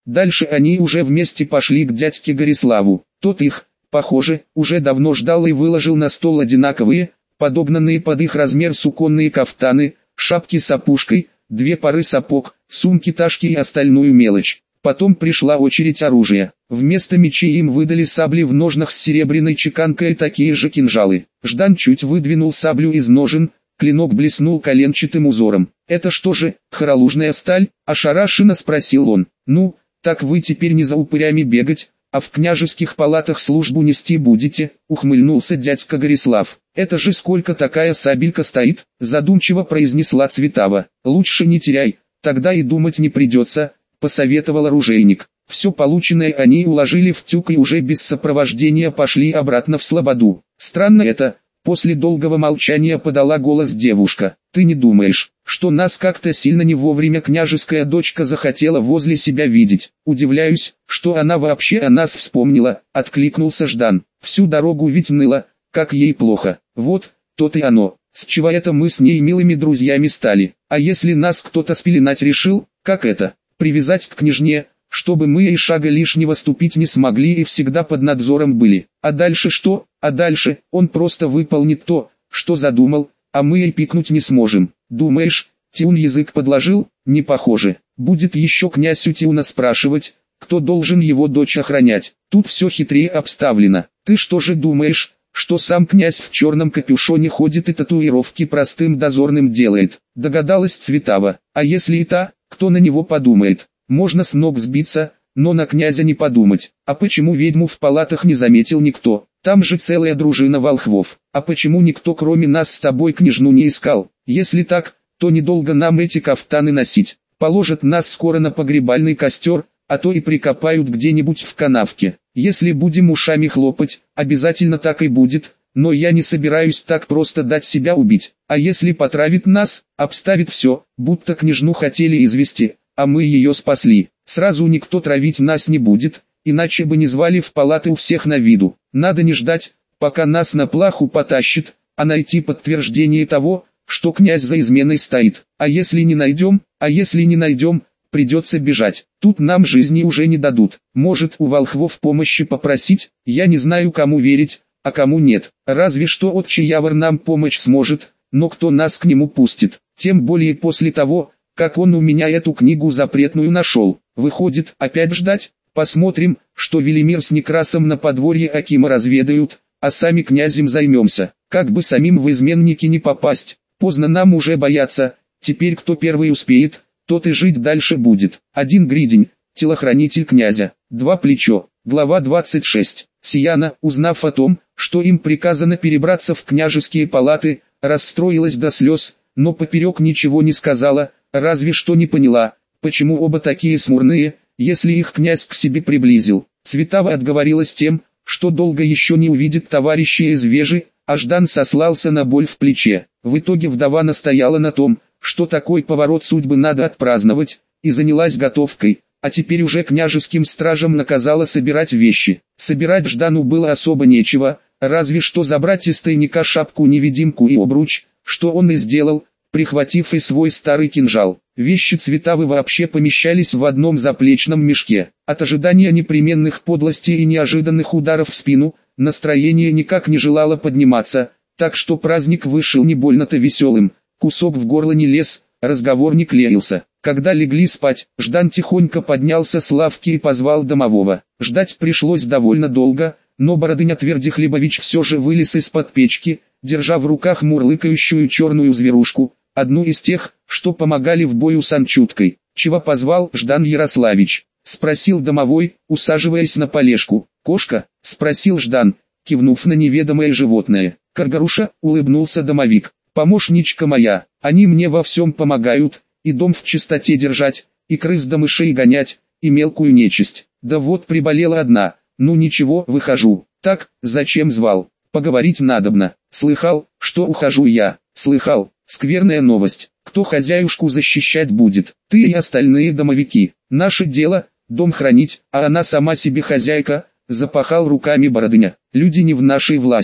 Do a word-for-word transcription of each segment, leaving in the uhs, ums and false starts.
Дальше они уже вместе пошли к дядьке Гориславу. Тот их, похоже, уже давно ждал и выложил на стол одинаковые, подогнанные под их размер суконные кафтаны, шапки с опушкой, две пары сапог, сумки-ташки и остальную мелочь. Потом пришла очередь оружия. Вместо мечей им выдали сабли в ножнах с серебряной чеканкой и такие же кинжалы. Ждан чуть выдвинул саблю из ножен, клинок блеснул коленчатым узором. «Это что же, хоролужная сталь?» – ошарашенно спросил он. «Ну, так вы теперь не за упырями бегать, а в княжеских палатах службу нести будете», – ухмыльнулся дядька Горислав. «Это же сколько такая сабелька стоит?» – задумчиво произнесла Цветава. «Лучше не теряй, тогда и думать не придется», – посоветовал оружейник. Все полученное они уложили в тюк и уже без сопровождения пошли обратно в слободу. «Странно это», – после долгого молчания подала голос девушка. «Ты не думаешь, что нас как-то сильно не вовремя княжеская дочка захотела возле себя видеть?» «Удивляюсь, что она вообще о нас вспомнила», – откликнулся Ждан. «Всю дорогу ведь ныла, как ей плохо. Вот, то-то и оно. С чего это мы с ней милыми друзьями стали? А если нас кто-то спеленать решил, как это? Привязать к княжне, чтобы мы и шага лишнего ступить не смогли и всегда под надзором были. А дальше что? А дальше он просто выполнит то, что задумал, а мы и пикнуть не сможем. Думаешь, Тиун язык подложил? Не похоже. Будет еще князь у Тиуна спрашивать, кто должен его дочь охранять. Тут все хитрее обставлено. Ты что же думаешь, что сам князь в черном капюшоне ходит и татуировки простым дозорным делает?» Догадалась Цветава. «А если и та, кто на него подумает? Можно с ног сбиться, но на князя не подумать. А почему ведьму в палатах не заметил никто? Там же целая дружина волхвов. А почему никто кроме нас с тобой княжну не искал? Если так, то недолго нам эти кафтаны носить. Положат нас скоро на погребальный костер, а то и прикопают где-нибудь в канавке. Если будем ушами хлопать, обязательно так и будет, но я не собираюсь так просто дать себя убить. А если потравит нас, обставит все, будто княжну хотели извести, а мы ее спасли. Сразу никто травить нас не будет, иначе бы не звали в палаты у всех на виду. Надо не ждать, пока нас на плаху потащит, а найти подтверждение того, что князь за изменой стоит. А если не найдем, а если не найдем, придется бежать. Тут нам жизни уже не дадут. Может, у волхвов помощи попросить? Я не знаю, кому верить, а кому нет. Разве что отче Явор нам помочь сможет, но кто нас к нему пустит? Тем более после того, как он у меня эту книгу запретную нашел. Выходит, опять ждать? Посмотрим, что Велимир с Некрасом на подворье Акима разведают, а сами князем займемся. Как бы самим в изменники не попасть. Поздно нам уже бояться. Теперь кто первый успеет, тот и жить дальше будет. Один Гридень, телохранитель князя. Два Плечо. Глава двадцать шесть. Сияна, узнав о том, что им приказано перебраться в княжеские палаты, расстроилась до слез, но поперек ничего не сказала, разве что не поняла, почему оба такие смурные, если их князь к себе приблизил. Цветава отговорилась тем, что долго еще не увидит товарища из Вежи, а Ждан сослался на боль в плече. В итоге вдова настояла на том, что такой поворот судьбы надо отпраздновать, и занялась готовкой, а теперь уже княжеским стражам наказала собирать вещи. Собирать Ждану было особо нечего, разве что забрать из тайника шапку-невидимку и обруч, что он и сделал, прихватив и свой старый кинжал. Вещи Цветавы вообще помещались в одном заплечном мешке. От ожидания непременных подлостей и неожиданных ударов в спину, настроение никак не желало подниматься, так что праздник вышел не больно-то веселым. Кусок в горло не лез, разговор не клеился. Когда легли спать, Ждан тихонько поднялся с лавки и позвал домового. Ждать пришлось довольно долго, но Бородыня Твердихлебович все же вылез из-под печки, держа в руках мурлыкающую черную зверушку, одну из тех, что помогали в бою с Анчуткой. «Чего позвал Ждан Ярославич?» — спросил домовой, усаживаясь на полежку. «Кошка?» — спросил Ждан, кивнув на неведомое животное. «Каргаруша?» — улыбнулся домовик. «Помощничка моя, они мне во всем помогают, и дом в чистоте держать, и крыс да мышей гонять, и мелкую нечисть. Да вот приболела одна, ну ничего, выхожу. Так, зачем звал? Поговорить надобно. Слыхал, что ухожу я? Слыхал, скверная новость. Кто хозяюшку защищать будет? Ты и остальные домовики. Наше дело, дом хранить, а она сама себе хозяйка», — запахал руками Бородыня. «Люди не в нашей власти.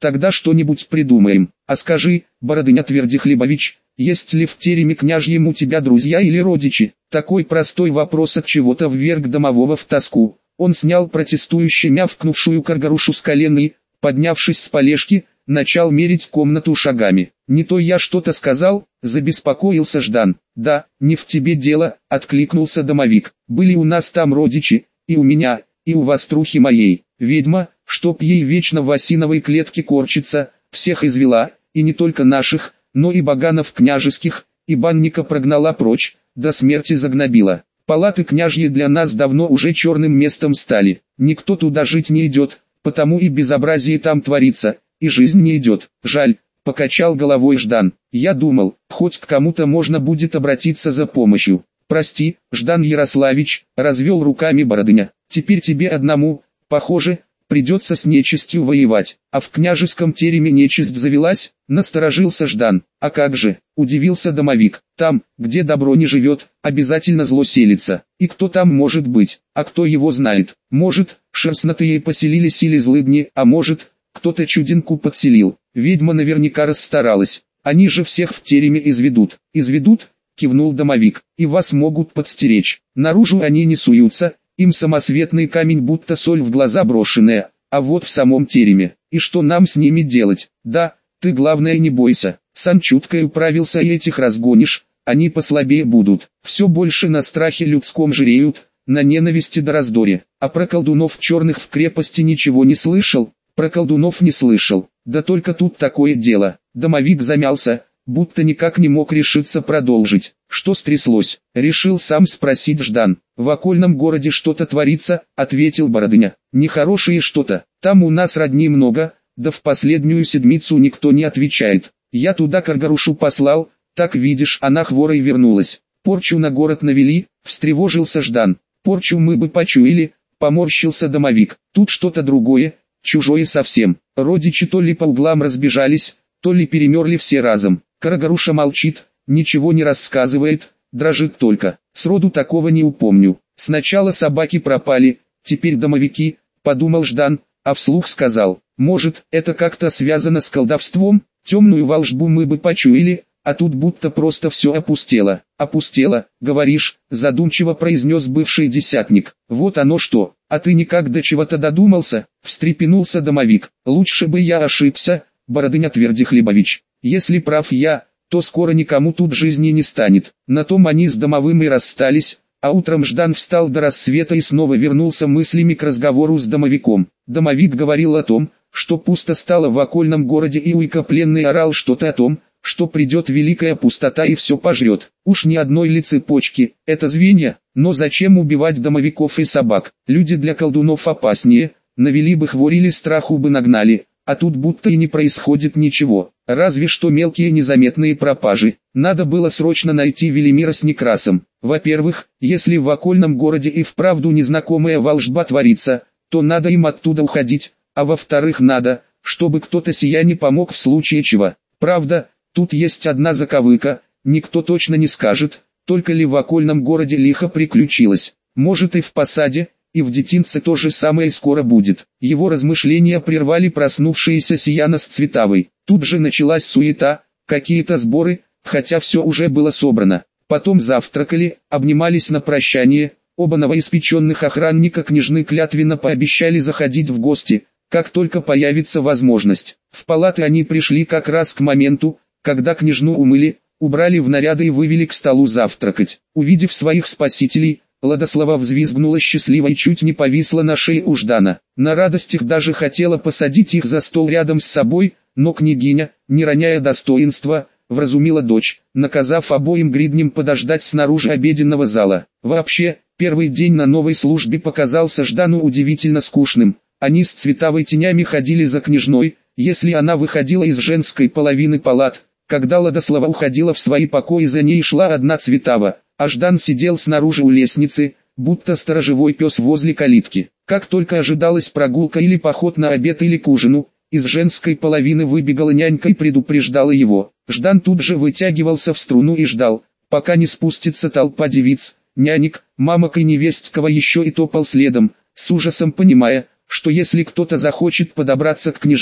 Тогда что-нибудь придумаем. А скажи, Бородыня Твердихлебович, есть ли в тереме княжьем у тебя друзья или родичи? Такой простой вопрос от чего-то вверг домового в тоску. Он снял протестующе мявкнувшую каргарушу с колен и, поднявшись с полежки, начал мерить комнату шагами. «Не то я что-то сказал?» – забеспокоился Ждан. «Да, не в тебе дело», – откликнулся домовик. «Были у нас там родичи, и у меня, и у вострухи моей. Ведьма, чтоб ей вечно в осиновой клетке корчиться, всех извела, и не только наших, но и боганов княжеских, и банника прогнала прочь, до смерти загнобила. Палаты княжьи для нас давно уже черным местом стали, никто туда жить не идет, потому и безобразие там творится, и жизнь не идет. Жаль», — покачал головой Ждан. «Я думал, хоть к кому-то можно будет обратиться за помощью». «Прости, Ждан Ярославич», — развел руками Бородыня. «Теперь тебе одному, похоже, придется с нечистью воевать». «А в княжеском тереме нечисть завелась?» — насторожился Ждан. «А как же?» — удивился домовик. «Там, где добро не живет, обязательно зло селится. И кто там может быть? А кто его знает? Может, шерстнатые поселились или злыдни, а может, кто-то чудинку подселил. Ведьма наверняка расстаралась. Они же всех в тереме изведут». «Изведут?» — кивнул домовик. «И вас могут подстеречь. Наружу они не суются, им самосветный камень будто соль в глаза брошенная, а вот в самом тереме. И что нам с ними делать? Да, ты главное не бойся, сам чуткой управился и этих разгонишь, они послабее будут. Все больше на страхе людском жиреют, на ненависти да раздоре. А про колдунов черных в крепости ничего не слышал?» «Про колдунов не слышал, да только тут такое дело». Домовик замялся, будто никак не мог решиться продолжить. «Что стряслось?» — решил сам спросить Ждан. «В окольном городе что-то творится», — ответил Бородыня. «Нехорошее что-то, там у нас родни много, да в последнюю седмицу никто не отвечает. Я туда каргарушу послал, так видишь, она хворой вернулась. Порчу на город навели», — встревожился Ждан. «Порчу мы бы почуяли», — поморщился домовик. «Тут что-то другое, чужое совсем. Родичи то ли по углам разбежались, то ли перемерли все разом». Каргаруша молчит, ничего не рассказывает, дрожит только. «Сроду такого не упомню. Сначала собаки пропали, теперь домовики», — подумал Ждан, а вслух сказал. «Может, это как-то связано с колдовством? Темную волшбу мы бы почуяли, а тут будто просто все опустело». «Опустело, говоришь?» — задумчиво произнес бывший десятник. «Вот оно что, а ты никак до чего-то додумался?» — встрепенулся домовик. «Лучше бы я ошибся, Бородыня Твердихлебович. Если прав я, то скоро никому тут жизни не станет». На том они с домовым и расстались, а утром Ждан встал до рассвета и снова вернулся мыслями к разговору с домовиком. Домовик говорил о том, что пусто стало в окольном городе, и Уйка пленный орал что-то о том, что придет великая пустота и все пожрет. Уж ни одной ли цепочки, это звенья, но зачем убивать домовиков и собак? Люди для колдунов опаснее, навели бы хворь или страху бы нагнали, а тут будто и не происходит ничего, разве что мелкие незаметные пропажи. Надо было срочно найти Велимира с Некрасом. Во-первых, если в окольном городе и вправду незнакомая волшба творится, то надо им оттуда уходить, а во-вторых надо, чтобы кто-то сия не помог в случае чего. Правда, тут есть одна заковыка, никто точно не скажет, только ли в окольном городе лихо приключилось. Может и в посаде, и в детинце то же самое скоро будет. Его размышления прервали проснувшиеся Сияна с Цветавой. Тут же началась суета, какие-то сборы, хотя все уже было собрано. Потом завтракали, обнимались на прощание, оба новоиспеченных охранника княжны клятвенно пообещали заходить в гости, как только появится возможность. В палаты они пришли как раз к моменту, когда княжну умыли, убрали в наряды и вывели к столу завтракать. Увидев своих спасителей, Ладослава взвизгнула счастливо и чуть не повисла на шее у Ждана. На радостях даже хотела посадить их за стол рядом с собой, но княгиня, не роняя достоинства, вразумила дочь, наказав обоим гридням подождать снаружи обеденного зала. Вообще, первый день на новой службе показался Ждану удивительно скучным. Они с Цветавой тенями ходили за княжной, если она выходила из женской половины палат. Когда Ладослава уходила в свои покои, за ней шла одна Цветава, а Ждан сидел снаружи у лестницы, будто сторожевой пес возле калитки. Как только ожидалась прогулка или поход на обед или к ужину, из женской половины выбегала нянька и предупреждала его. Ждан тут же вытягивался в струну и ждал, пока не спустится толпа девиц, нянек, мамок и невесткова, еще и топал следом, с ужасом понимая, что если кто-то захочет подобраться к княжне,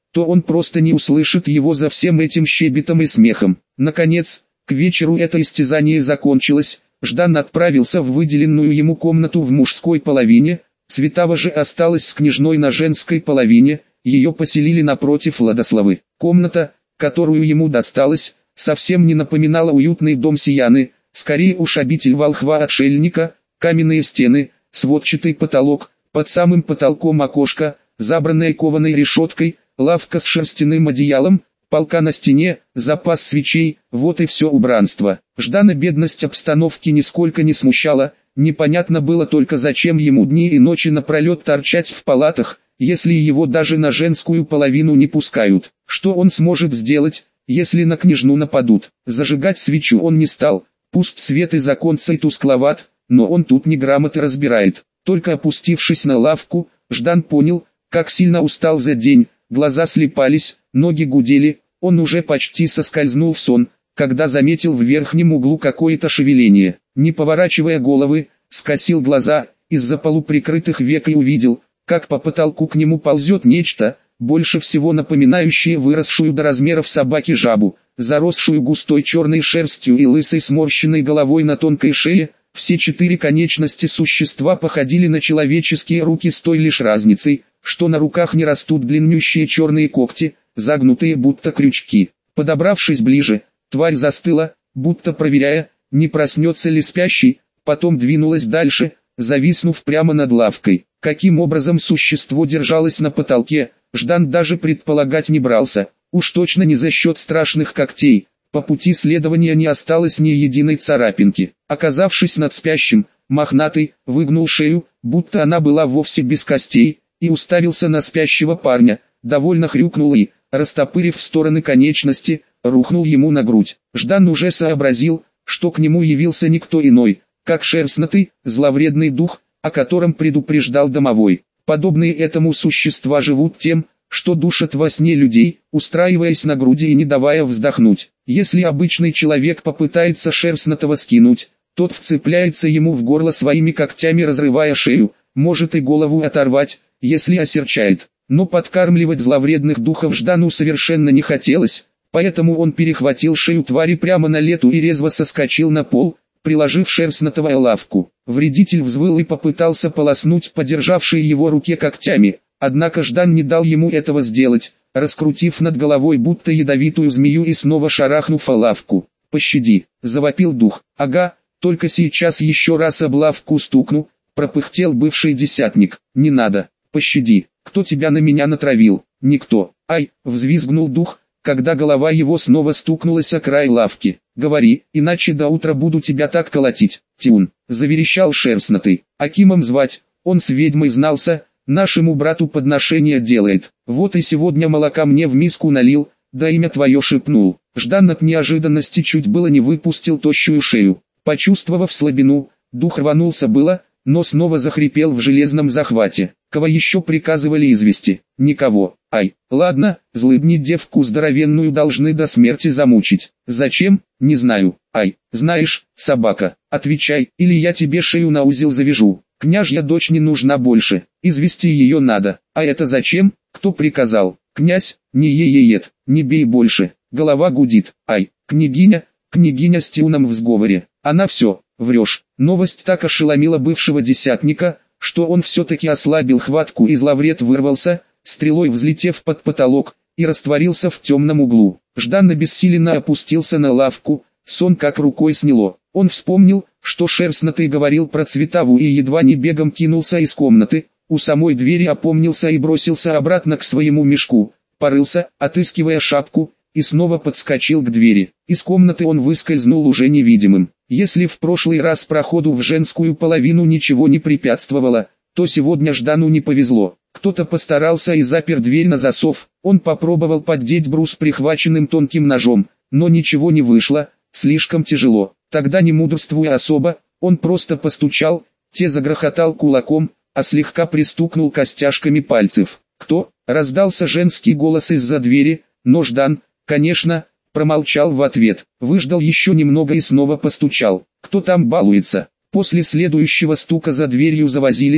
то он просто не услышит его за всем этим щебетом и смехом. Наконец, к вечеру это истязание закончилось, Ждан отправился в выделенную ему комнату в мужской половине, Цветава же осталась с княжной на женской половине, ее поселили напротив Владославы. Комната, которую ему досталась, совсем не напоминала уютный дом Сияны, скорее уж обитель волхва-отшельника, каменные стены, сводчатый потолок, под самым потолком окошко, забранное кованой решеткой, лавка с шерстяным одеялом, полка на стене, запас свечей, вот и все убранство. Ждана бедность обстановки нисколько не смущала, непонятно было только зачем ему дни и ночи напролет торчать в палатах, если его даже на женскую половину не пускают. Что он сможет сделать, если на княжну нападут? Зажигать свечу он не стал, пусть свет из оконца и тускловат, но он тут не грамоты разбирает. Только опустившись на лавку, Ждан понял, как сильно устал за день, глаза слепались, ноги гудели, он уже почти соскользнул в сон, когда заметил в верхнем углу какое-то шевеление. Не поворачивая головы, скосил глаза, из-за полуприкрытых век и увидел, как по потолку к нему ползет нечто, больше всего напоминающее выросшую до размеров собаки жабу, заросшую густой черной шерстью и лысой сморщенной головой на тонкой шее. Все четыре конечности существа походили на человеческие руки с той лишь разницей, что на руках не растут длиннющие черные когти, загнутые будто крючки. Подобравшись ближе, тварь застыла, будто проверяя, не проснется ли спящий, потом двинулась дальше, зависнув прямо над лавкой. Каким образом существо держалось на потолке, Ждан даже предполагать не брался, уж точно не за счет страшных когтей. По пути следования не осталось ни единой царапинки. Оказавшись над спящим, мохнатый выгнул шею, будто она была вовсе без костей, и уставился на спящего парня, довольно хрюкнул и, растопырив в стороны конечности, рухнул ему на грудь. Ждан уже сообразил, что к нему явился никто иной, как шерстнатый, зловредный дух, о котором предупреждал домовой. Подобные этому существа живут тем, что душат во сне людей, устраиваясь на груди и не давая вздохнуть. Если обычный человек попытается шерстнатого скинуть, тот вцепляется ему в горло своими когтями, разрывая шею, может и голову оторвать, если осерчает. Но подкармливать зловредных духов Ждану совершенно не хотелось, поэтому он перехватил шею твари прямо на лету и резво соскочил на пол, приложив шерстнатого лавку. Вредитель взвыл и попытался полоснуть подержавшей его руке когтями, однако Ждан не дал ему этого сделать, раскрутив над головой будто ядовитую змею и снова шарахнув о лавку. «Пощади!» — завопил дух. «Ага, только сейчас еще раз об лавку стукну», — пропыхтел бывший десятник. «Не надо, пощади, кто тебя на меня натравил?» «Никто». «Ай!» — взвизгнул дух, когда голова его снова стукнулась о край лавки. «Говори, иначе до утра буду тебя так колотить». «Тюн!» — заверещал шерстнатый. «Акимом звать, он с ведьмой знался, нашему брату подношение делает. Вот и сегодня молока мне в миску налил, да имя твое шепнул». Ждан от неожиданности чуть было не выпустил тощую шею. Почувствовав слабину, дух рванулся было, но снова захрипел в железном захвате. Кого еще приказывали извести? Никого. Ай, ладно, злыдни девку здоровенную должны до смерти замучить. Зачем? Не знаю. Ай, знаешь, собака, отвечай, или я тебе шею на узел завяжу. Княжья дочь не нужна больше, извести ее надо. А это зачем? Кто приказал? Князь, не ееет, не бей больше. Голова гудит. Ай, княгиня, княгиня с Тиуном в сговоре. Она все, врешь. Новость так ошеломила бывшего десятника, что он все-таки ослабил хватку и зловред вырвался, стрелой взлетев под потолок, и растворился в темном углу. Ждан обессиленно опустился на лавку, сон как рукой сняло. Он вспомнил, что шерстнатый говорил про Цветаву и едва не бегом кинулся из комнаты, у самой двери опомнился и бросился обратно к своему мешку, порылся, отыскивая шапку, и снова подскочил к двери. Из комнаты он выскользнул уже невидимым. Если в прошлый раз проходу в женскую половину ничего не препятствовало, то сегодня Ждану не повезло. Кто-то постарался и запер дверь на засов. Он попробовал поддеть брус прихваченным тонким ножом, но ничего не вышло, слишком тяжело. Тогда, не мудрствуя особо, он просто постучал, те загрохотал кулаком, а слегка пристукнул костяшками пальцев. «Кто?» — раздался женский голос из-за двери, но Ждан, конечно, промолчал в ответ, выждал еще немного и снова постучал. «Кто там балуется?» После следующего стука за дверью завозились,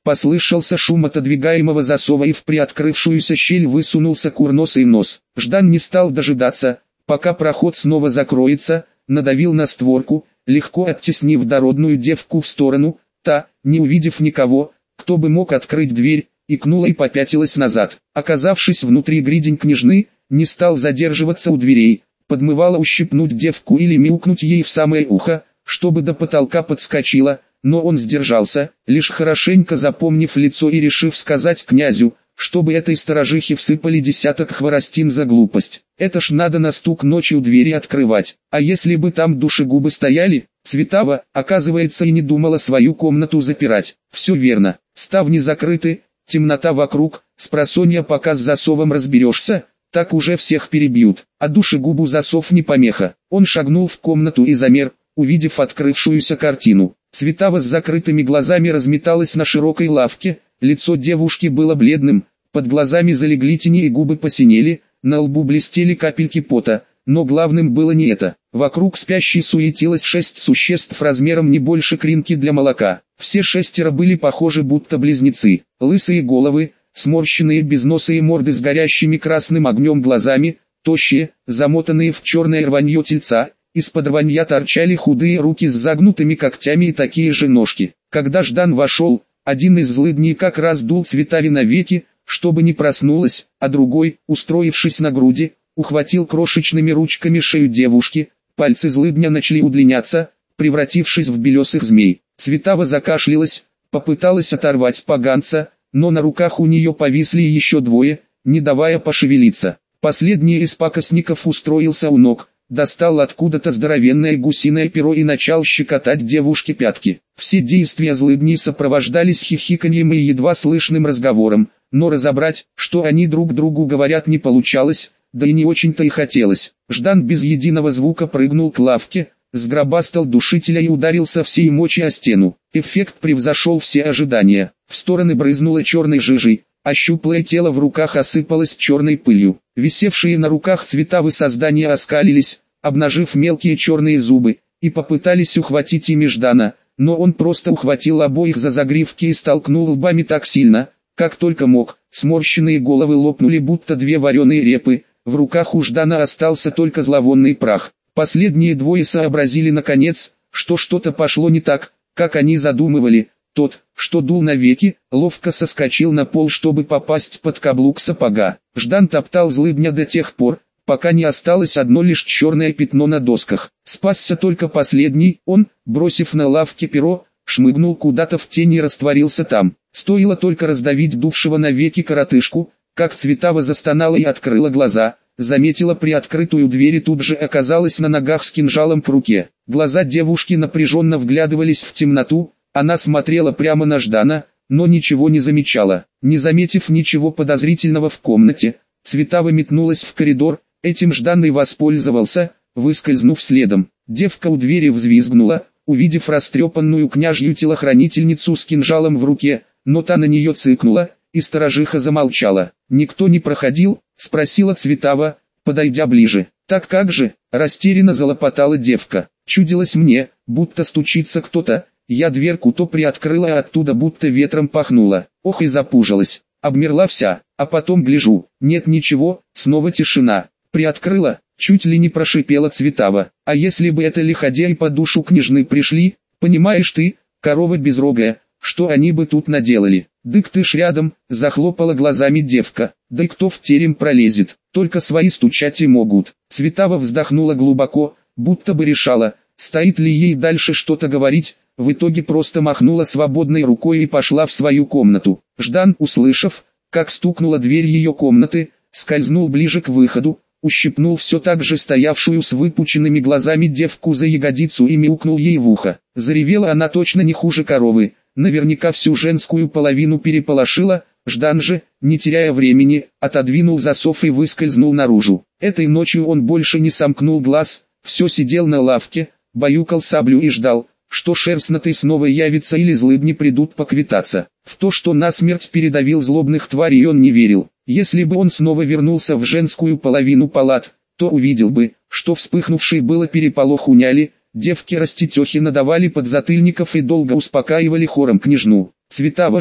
Послышался шум отодвигаемого засова, и в приоткрывшуюся щель высунулся курносый нос. Ждан не стал дожидаться, пока проход снова закроется, надавил на створку, легко оттеснив дородную девку в сторону. Та, не увидев никого, кто бы мог открыть дверь, икнула и попятилась назад. Оказавшись внутри, гридень княжны не стал задерживаться у дверей, подмывала ущипнуть девку или мяукнуть ей в самое ухо, чтобы до потолка подскочила, но он сдержался, лишь хорошенько запомнив лицо и решив сказать князю, чтобы этой сторожихе всыпали десяток хворостин за глупость. Это ж надо на стук ночью двери открывать. А если бы там душегубы стояли? Цветава, оказывается, и не думала свою комнату запирать. Все верно, ставни закрыты, темнота вокруг, спросонья пока с засовом разберешься, так уже всех перебьют. А душегубу засов не помеха. Он шагнул в комнату и замер, увидев открывшуюся картину. Цветава с закрытыми глазами разметалась на широкой лавке, лицо девушки было бледным, под глазами залегли тени и губы посинели, на лбу блестели капельки пота, но главным было не это. Вокруг спящей суетилось шесть существ размером не больше кринки для молока. Все шестеро были похожи, будто близнецы. Лысые головы, сморщенные безносые морды с горящими красным огнем глазами, тощие, замотанные в черное рванье тельца. Из-под рванья торчали худые руки с загнутыми когтями и такие же ножки. Когда Ждан вошел, один из злыдней как раз дул Цветаве на веки, чтобы не проснулась, а другой, устроившись на груди, ухватил крошечными ручками шею девушки. Пальцы злыдня начали удлиняться, превратившись в белесых змей. Цветава закашлялась, попыталась оторвать поганца, но на руках у нее повисли еще двое, не давая пошевелиться. Последний из пакостников устроился у ног, достал откуда-то здоровенное гусиное перо и начал щекотать девушке пятки. Все действия злыдней сопровождались хихиканьем и едва слышным разговором, но разобрать, что они друг другу говорят, не получалось, да и не очень-то и хотелось. Ждан без единого звука прыгнул к лавке, сгробастал душителя и ударился всей мочи о стену. Эффект превзошел все ожидания. В стороны брызнуло черной жижей, а щуплое тело в руках осыпалось черной пылью. Висевшие на руках Цветавы создания оскалились, обнажив мелкие черные зубы, и попытались ухватить ими Ждана, но он просто ухватил обоих за загривки и столкнул лбами так сильно, как только мог. Сморщенные головы лопнули, будто две вареные репы, в руках у Ждана остался только зловонный прах. Последние двое сообразили наконец, что что-то пошло не так, как они задумывали. Тот, что дул навеки, ловко соскочил на пол, чтобы попасть под каблук сапога. Ждан топтал злыдня до тех пор, пока не осталось одно лишь черное пятно на досках. Спасся только последний, он, бросив на лавке перо, шмыгнул куда-то в тень и растворился там. Стоило только раздавить дувшего навеки коротышку, как Цветава застонала и открыла глаза, заметила приоткрытую дверь и тут же оказалась на ногах с кинжалом в руке. Глаза девушки напряженно вглядывались в темноту. Она смотрела прямо на Ждана, но ничего не замечала. Не заметив ничего подозрительного в комнате, Цветава метнулась в коридор, этим Ждан и воспользовался, выскользнув следом. Девка у двери взвизгнула, увидев растрепанную княжью телохранительницу с кинжалом в руке, но та на нее цыкнула, и сторожиха замолчала. «Никто не проходил?» — спросила Цветава, подойдя ближе. «Так как же?» — растерянно залопотала девка. «Чудилось мне, будто стучится кто-то. Я дверку то приоткрыла, а оттуда будто ветром пахнуло. Ох, и запужилась. Обмерла вся, а потом гляжу. Нет ничего, снова тишина. Приоткрыла, чуть ли не прошипела Цветава. А если бы это лиходеи по душу княжны пришли, понимаешь ты, корова безрогая, что они бы тут наделали? Дык ты ж рядом, захлопала глазами девка. Да и кто в терем пролезет, только свои стучать и могут. Цветава вздохнула глубоко, будто бы решала, стоит ли ей дальше что-то говорить. В итоге просто махнула свободной рукой и пошла в свою комнату. Ждан, услышав, как стукнула дверь ее комнаты, скользнул ближе к выходу, ущипнул все так же стоявшую с выпученными глазами девку за ягодицу и мяукнул ей в ухо. Заревела она точно не хуже коровы, наверняка всю женскую половину переполошила. Ждан же, не теряя времени, отодвинул засов и выскользнул наружу. Этой ночью он больше не сомкнул глаз, все сидел на лавке, баюкал саблю и ждал, что шерстнатый снова явится или злыдни придут поквитаться. В то, что насмерть передавил злобных тварей, он не верил. Если бы он снова вернулся в женскую половину палат, то увидел бы, что вспыхнувший было переполох уняли, девки-растетехи надавали подзатыльников и долго успокаивали хором княжну. Цветава же,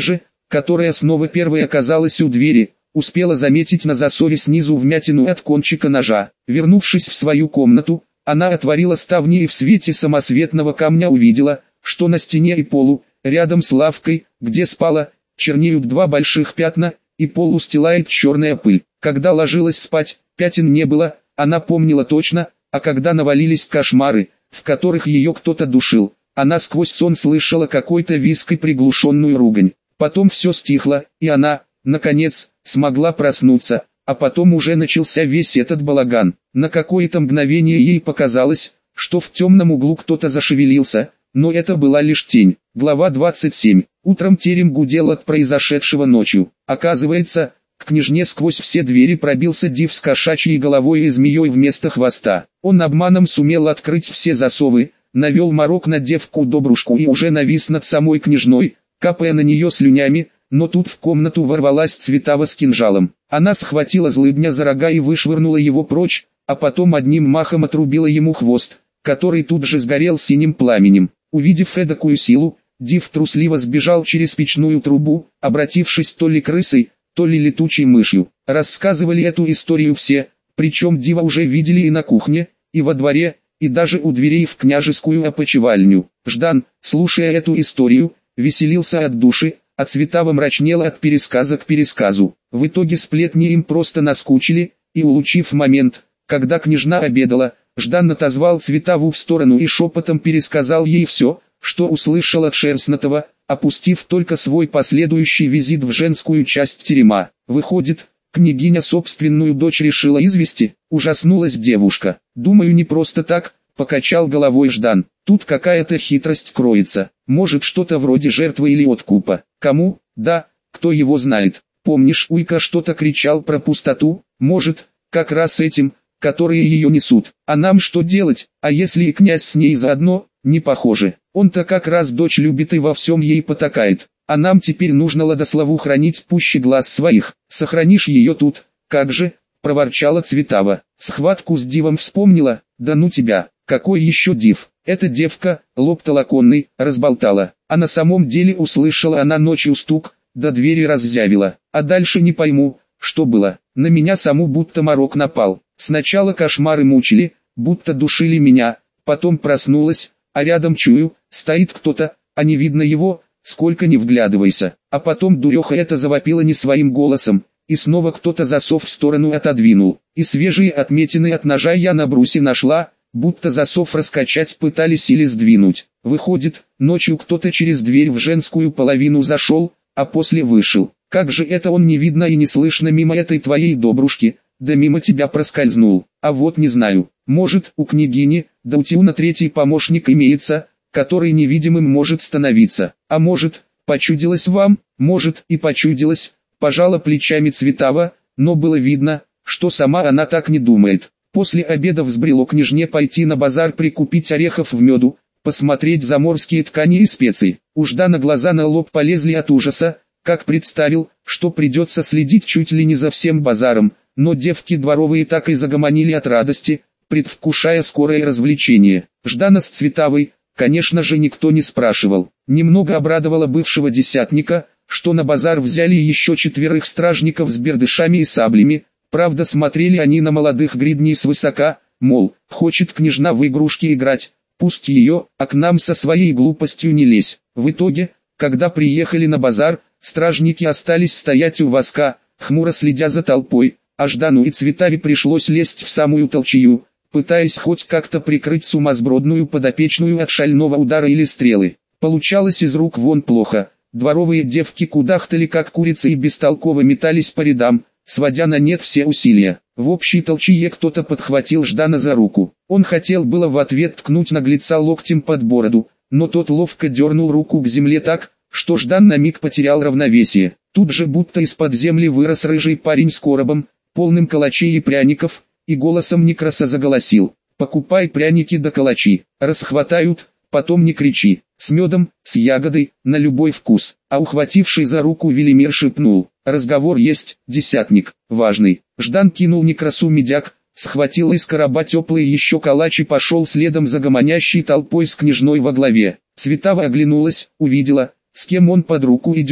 которая снова первой оказалась у двери, успела заметить на засове снизу вмятину от кончика ножа. Вернувшись в свою комнату, она отворила ставни и в свете самосветного камня увидела, что на стене и полу, рядом с лавкой, где спала, чернеют два больших пятна, и пол устилает черная пыль. Когда ложилась спать, пятен не было, она помнила точно, а когда навалились кошмары, в которых ее кто-то душил, она сквозь сон слышала какой-то визг и приглушенную ругань. Потом все стихло, и она, наконец, смогла проснуться, а потом уже начался весь этот балаган. На какое-то мгновение ей показалось, что в темном углу кто-то зашевелился, но это была лишь тень. Глава двадцать семь. Утром терем гудел от произошедшего ночью. Оказывается, к княжне сквозь все двери пробился Див с кошачьей головой и змеей вместо хвоста. Он обманом сумел открыть все засовы, навел морок на девку-добрушку и уже навис над самой княжной, капая на нее слюнями, но тут в комнату ворвалась Цветава с кинжалом. Она схватила злыдня за рога и вышвырнула его прочь, а потом одним махом отрубила ему хвост, который тут же сгорел синим пламенем. Увидев эдакую силу, Див трусливо сбежал через печную трубу, обратившись то ли крысой, то ли летучей мышью. Рассказывали эту историю все, причем Дива уже видели и на кухне, и во дворе, и даже у дверей в княжескую опочивальню. Ждан, слушая эту историю, веселился от души, а Цветава мрачнела от пересказа к пересказу. В итоге сплетни им просто наскучили, и улучив момент, когда княжна обедала, Ждан отозвал Цветаву в сторону и шепотом пересказал ей все, что услышал от Шерстнатого, опустив только свой последующий визит в женскую часть терема. Выходит, княгиня собственную дочь решила извести? Ужаснулась девушка. Думаю, не просто так, покачал головой Ждан. Тут какая-то хитрость кроется. Может, что-то вроде жертвы или откупа. Кому? Да, кто его знает. Помнишь, Уйка что-то кричал про пустоту? Может, как раз этим, которые ее несут. А нам что делать? А если и князь с ней заодно? Не похоже. Он-то как раз дочь любит и во всем ей потакает. А нам теперь нужно Ладославу хранить пуще глаз своих. Сохранишь ее тут, как же, проворчала Цветава. Схватку с Дивом вспомнила? Да ну тебя, какой еще Див? Эта девка, лоб толоконный, разболтала. А на самом деле услышала она ночью стук, до двери раззявила. А дальше не пойму, что было. На меня саму будто морок напал. Сначала кошмары мучили, будто душили меня, потом проснулась, а рядом чую, стоит кто-то, а не видно его, сколько не вглядывайся. А потом дуреха это завопила не своим голосом, и снова кто-то засов в сторону отодвинул. И свежие отметины от ножа я на брусе нашла, будто засов раскачать пытались или сдвинуть. Выходит, ночью кто-то через дверь в женскую половину зашел, а после вышел. Как же это он не видно и не слышно мимо этой твоей добрушки, да мимо тебя проскользнул. А вот не знаю, может у княгини, да у Тиуна третий помощник имеется, который невидимым может становиться. А может, почудилось вам? Может и почудилось, пожала плечами Цветава, но было видно, что сама она так не думает. После обеда взбрело княжне пойти на базар прикупить орехов в меду, посмотреть заморские ткани и специи. У Ждана глаза на лоб полезли от ужаса, как представил, что придется следить чуть ли не за всем базаром, но девки дворовые так и загомонили от радости, предвкушая скорое развлечение. Ждана с Цветавой, конечно же, никто не спрашивал. Немного обрадовало бывшего десятника, что на базар взяли еще четверых стражников с бердышами и саблями. Правда, смотрели они на молодых гридней свысока, мол, хочет княжна в игрушки играть, пусть ее, а к нам со своей глупостью не лезь. В итоге, когда приехали на базар, стражники остались стоять у воска, хмуро следя за толпой, а Ждану и Цветаве пришлось лезть в самую толчею, пытаясь хоть как-то прикрыть сумасбродную подопечную от шального удара или стрелы. Получалось из рук вон плохо. Дворовые девки кудахтали как курицы и бестолково метались по рядам, сводя на нет все усилия. В общей толчее кто-то подхватил Ждана за руку. Он хотел было в ответ ткнуть наглеца локтем под бороду, но тот ловко дернул руку к земле так, что Ждан на миг потерял равновесие. Тут же будто из-под земли вырос рыжий парень с коробом, полным калачей и пряников, и голосом некраса заголосил: «Покупай пряники да калачи, расхватают, потом не кричи, с медом, с ягодой, на любой вкус». А ухвативший за руку Велимир шепнул: «Разговор есть, десятник, важный». Ждан кинул некрасу медяк, схватил из короба теплый еще калач и пошел следом за гомонящей толпой с княжной во главе. Цветава оглянулась, увидела, с кем он под руку идет,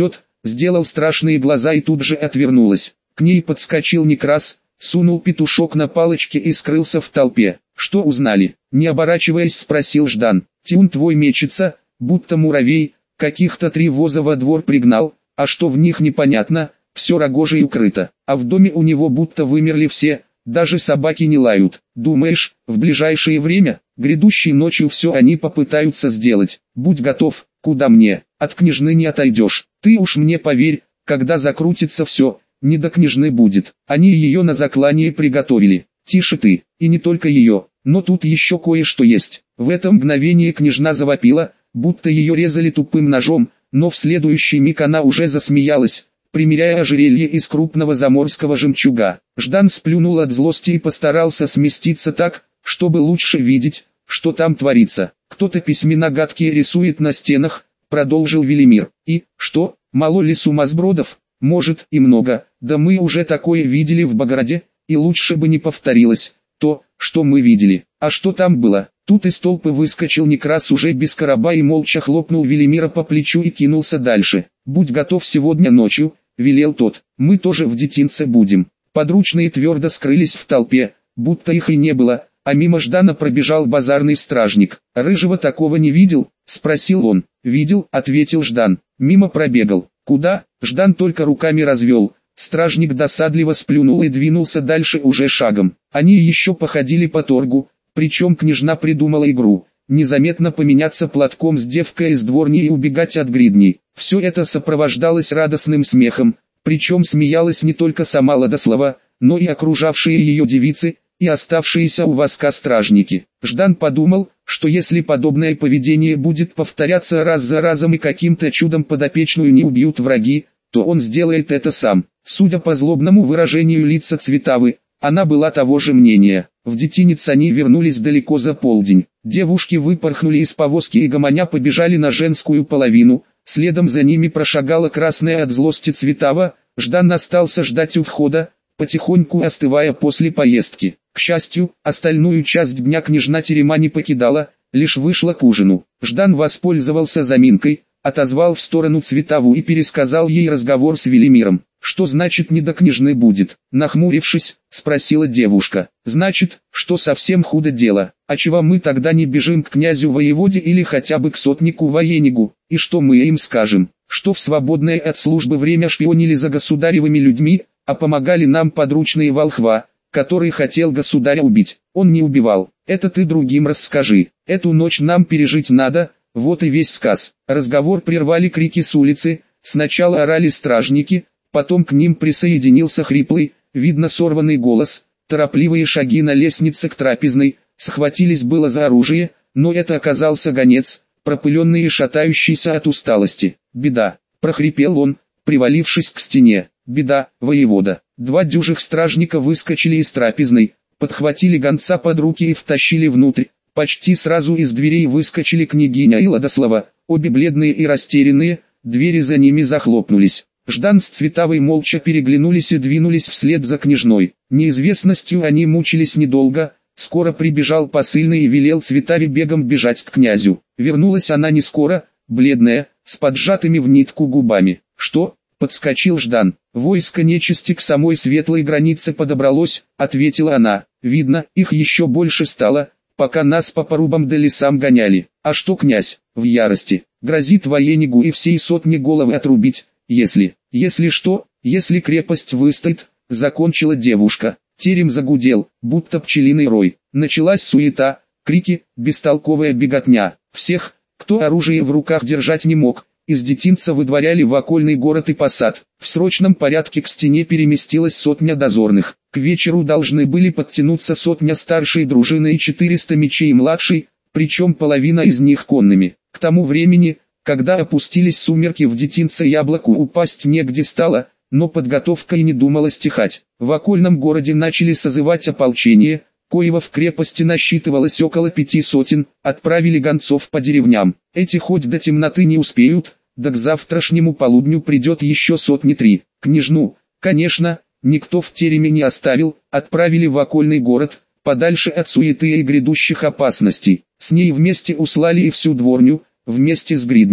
сделал страшные глаза и тут же отвернулась. К ней подскочил Некрас, сунул петушок на палочке и скрылся в толпе. «Что узнали?» — не оборачиваясь, спросил Ждан. «Тюн твой мечется, будто муравей, каких-то три воза во двор пригнал, а что в них непонятно, все рогожей укрыто, а в доме у него будто вымерли все, даже собаки не лают. Думаешь, в ближайшее время, грядущей ночью все они попытаются сделать? Будь готов, куда мне, от княжны не отойдешь. Ты уж мне поверь, когда закрутится все, не до княжны будет. Они ее на заклание приготовили. Тише ты, и не только ее, но тут еще кое-что есть». В это мгновение княжна завопила, будто ее резали тупым ножом, но в следующий миг она уже засмеялась, примеряя ожерелье из крупного заморского жемчуга. Ждан сплюнул от злости и постарался сместиться так, чтобы лучше видеть, что там творится. «Кто-то письмена гадкие рисует на стенах», — продолжил Велимир. «И, что, мало ли сумасбродов? Может и много, да мы уже такое видели в Богороде, и лучше бы не повторилось то, что мы видели. А что там было?» Тут из толпы выскочил Некрас уже без короба и молча хлопнул Велимира по плечу и кинулся дальше. «Будь готов сегодня ночью», — велел тот, — «мы тоже в детинце будем». Подручные твердо скрылись в толпе, будто их и не было, а мимо Ждана пробежал базарный стражник. «Рыжего такого не видел?» — спросил он. «Видел», — ответил Ждан. «Мимо пробегал». «Куда?» — Ждан только руками развел. Стражник досадливо сплюнул и двинулся дальше уже шагом. Они еще походили по торгу, причем княжна придумала игру. Незаметно поменяться платком с девкой из дворни и убегать от гридней. Все это сопровождалось радостным смехом, причем смеялась не только сама Ладослава, но и окружавшие ее девицы, и оставшиеся у воска стражники. Ждан подумал, что если подобное поведение будет повторяться раз за разом и каким-то чудом подопечную не убьют враги, то он сделает это сам. Судя по злобному выражению лица Цветавы, она была того же мнения. В детинец они вернулись далеко за полдень. Девушки выпорхнули из повозки и гомоня побежали на женскую половину, следом за ними прошагала красная от злости Цветава. Ждан остался ждать у входа, потихоньку остывая после поездки. К счастью, остальную часть дня княжна терема не покидала, лишь вышла к ужину. Ждан воспользовался заминкой, отозвал в сторону Цветаву и пересказал ей разговор с Велимиром. «Что значит не до княжны будет?» Нахмурившись, спросила девушка. «Значит, что совсем худо дело. А чего мы тогда не бежим к князю-воеводе или хотя бы к сотнику-военигу? И что мы им скажем? Что в свободное от службы время шпионили за государевыми людьми, а помогали нам подручные волхва, который хотел государя убить? Он не убивал. Это ты другим расскажи. Эту ночь нам пережить надо». Вот и весь сказ. Разговор прервали крики с улицы. Сначала орали стражники, потом к ним присоединился хриплый, видно сорванный голос. Торопливые шаги на лестнице к трапезной. Схватились было за оружие, но это оказался гонец, пропыленный и шатающийся от усталости. «Беда!» — прохрипел он, привалившись к стене. «Беда, воевода!» Два дюжих стражника выскочили из трапезной, подхватили гонца под руки и втащили внутрь. Почти сразу из дверей выскочили княгиня и Ладослава, обе бледные и растерянные, двери за ними захлопнулись. Ждан с Цветавой молча переглянулись и двинулись вслед за княжной. Неизвестностью они мучились недолго, скоро прибежал посыльный и велел Цветаве бегом бежать к князю. Вернулась она не скоро, бледная, с поджатыми в нитку губами. «Что?» — подскочил Ждан. «Войско нечисти к самой светлой границе подобралось», — ответила она. «Видно, их еще больше стало, пока нас по порубам да лесам гоняли. А что князь, в ярости, грозит военигу и всей сотни головы отрубить, если, если что, если крепость выстоит», — закончила девушка. Терем загудел, будто пчелиный рой. Началась суета, крики, бестолковая беготня. Всех, кто оружие в руках держать не мог, из детинца выдворяли в окольный город и посад. В срочном порядке к стене переместилась сотня дозорных. К вечеру должны были подтянуться сотня старшей дружины и четыреста мечей младшей, причем половина из них конными. К тому времени, когда опустились сумерки, в детинце яблоку упасть негде стало, но подготовка и не думала стихать. В окольном городе начали созывать ополчение, коего в крепости насчитывалось около пяти сотен, отправили гонцов по деревням. Эти хоть до темноты не успеют, да к завтрашнему полудню придет еще сотни три. Княжну, конечно, никто в тереме не оставил, отправили в окольный город, подальше от суеты и грядущих опасностей. С ней вместе услали и всю дворню, вместе с гриднями.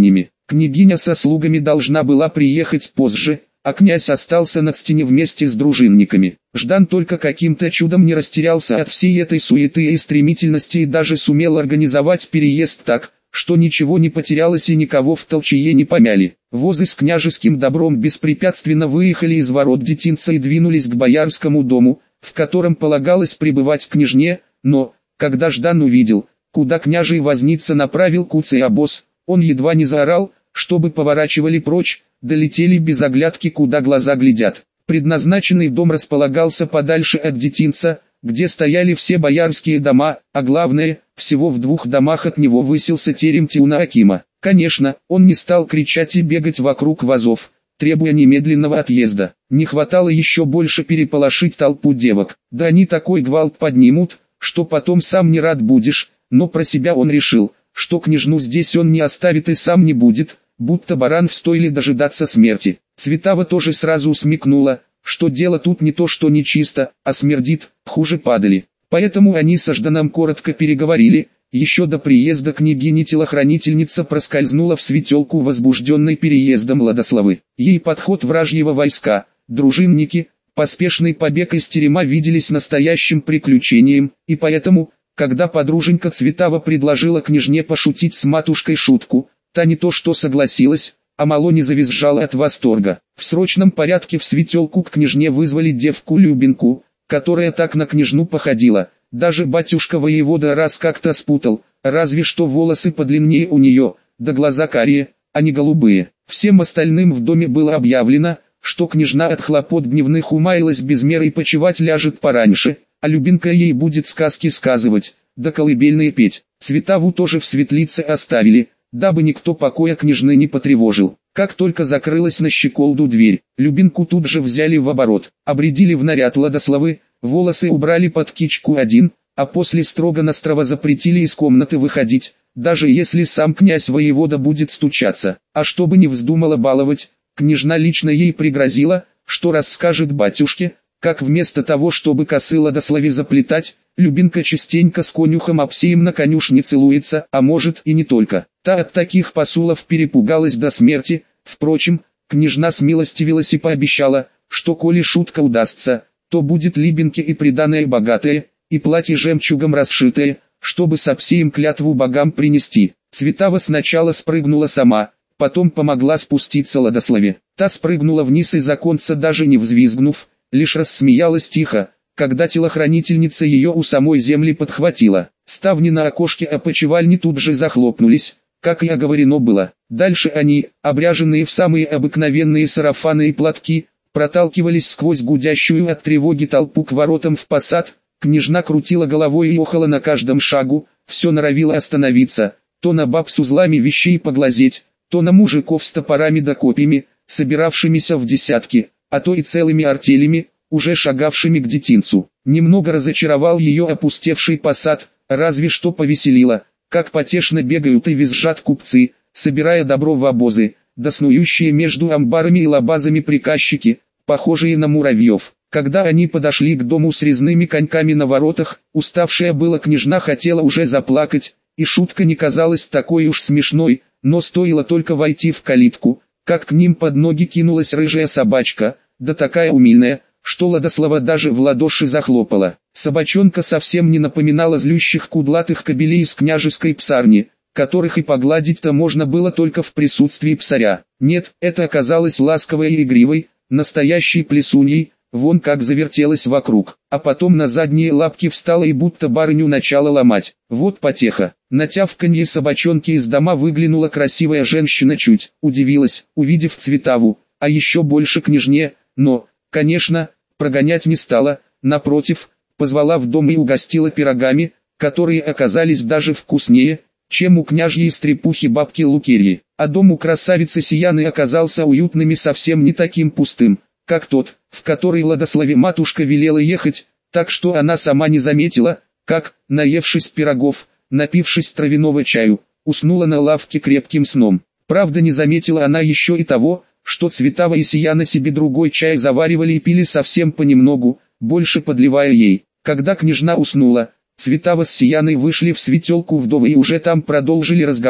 Княгиня со слугами должна была приехать позже, а князь остался на стене вместе с дружинниками. Ждан только каким-то чудом не растерялся от всей этой суеты и стремительности и даже сумел организовать переезд так, что ничего не потерялось и никого в толчее не помяли. Возы с княжеским добром беспрепятственно выехали из ворот детинца и двинулись к боярскому дому, в котором полагалось пребывать княжне, но, когда Ждан увидел, куда княжий возница направил куцый обоз, он едва не заорал, чтобы поворачивали прочь, долетели без оглядки куда глаза глядят. Предназначенный дом располагался подальше от детинца, где стояли все боярские дома, а главное, всего в двух домах от него высился терем Тиуна Акима. Конечно, он не стал кричать и бегать вокруг вазов, требуя немедленного отъезда. Не хватало еще больше переполошить толпу девок. Да они такой гвалт поднимут, что потом сам не рад будешь, но про себя он решил, что княжну здесь он не оставит и сам не будет, будто баран в стойле дожидаться смерти. Цветава тоже сразу смекнула, что дело тут не то что нечисто, а смердит, хуже падали. Поэтому они со Жданом коротко переговорили. Еще до приезда княгини телохранительница проскользнула в светелку, возбужденной переездом Владославы. Ей подход вражьего войска, дружинники, поспешный побег из терема виделись настоящим приключением, и поэтому, когда подруженька Цветава предложила княжне пошутить с матушкой шутку, та не то что согласилась, а мало не завизжала от восторга. В срочном порядке в светелку к княжне вызвали девку Любенку, которая так на княжну походила. Даже батюшка воевода раз как-то спутал, разве что волосы подлиннее у нее, да глаза карие, а не голубые. Всем остальным в доме было объявлено, что княжна от хлопот дневных умаялась без меры и почевать ляжет пораньше, а Любенка ей будет сказки сказывать, да колыбельные петь. Цветаву тоже в светлице оставили, дабы никто покоя княжны не потревожил. Как только закрылась на щеколду дверь, Любенку тут же взяли в оборот, обрядили в наряд Владославы, волосы убрали под кичку один, а после строго-настрого запретили из комнаты выходить, даже если сам князь-воевода будет стучаться. А чтобы не вздумала баловать, княжна лично ей пригрозила, что расскажет батюшке, как вместо того, чтобы косы Владославе заплетать, Любенка частенько с конюхом Апсеем на конюшне целуется, а может и не только. Та от таких посулов перепугалась до смерти. Впрочем, княжна смилостивилась и пообещала, что коли шутка удастся, то будет Любенке и приданое богатое, и платье жемчугом расшитое, чтобы с Апсеем клятву богам принести. Цветава сначала спрыгнула сама, потом помогла спуститься Владославе. Та спрыгнула вниз из оконца даже не взвизгнув, лишь рассмеялась тихо, когда телохранительница ее у самой земли подхватила. Ставни на окошке опочивальни тут же захлопнулись, как и оговорено было. Дальше они, обряженные в самые обыкновенные сарафаны и платки, проталкивались сквозь гудящую от тревоги толпу к воротам в посад. Княжна крутила головой и охала на каждом шагу, все норовила остановиться, то на баб с узлами вещей поглазеть, то на мужиков с топорами да копьями, собиравшимися в десятки, а то и целыми артелями, уже шагавшими к детинцу. Немного разочаровал ее опустевший посад, разве что повеселило, как потешно бегают и визжат купцы, собирая добро в обозы, да снующие между амбарами и лабазами приказчики, похожие на муравьев. Когда они подошли к дому с резными коньками на воротах, уставшая была княжна хотела уже заплакать, и шутка не казалась такой уж смешной, но стоило только войти в калитку, как к ним под ноги кинулась рыжая собачка, да такая умильная, что Владослава даже в ладоши захлопала. Собачонка совсем не напоминала злющих кудлатых кобелей из княжеской псарни, которых и погладить-то можно было только в присутствии псаря. Нет, это оказалось ласковой и игривой, настоящей плесуньей, вон как завертелась вокруг, а потом на задние лапки встала и будто барыню начала ломать. Вот потеха. На тявканье собачонки из дома выглянула красивая женщина, чуть удивилась, увидев Цветаву, а еще больше княжне, но, конечно, прогонять не стала, напротив, позвала в дом и угостила пирогами, которые оказались даже вкуснее, чем у княжьей стрепухи бабки Лукерьи. А дом у красавицы Сияны оказался уютным и совсем не таким пустым, как тот, в который Владославе матушка велела ехать, так что она сама не заметила, как, наевшись пирогов, напившись травяного чаю, уснула на лавке крепким сном. Правда, не заметила она еще и того, что Цветава и Сияна себе другой чай заваривали и пили совсем понемногу, больше подливая ей. Когда княжна уснула, Цветава с Сияной вышли в светелку вдовы и уже там продолжили разговор,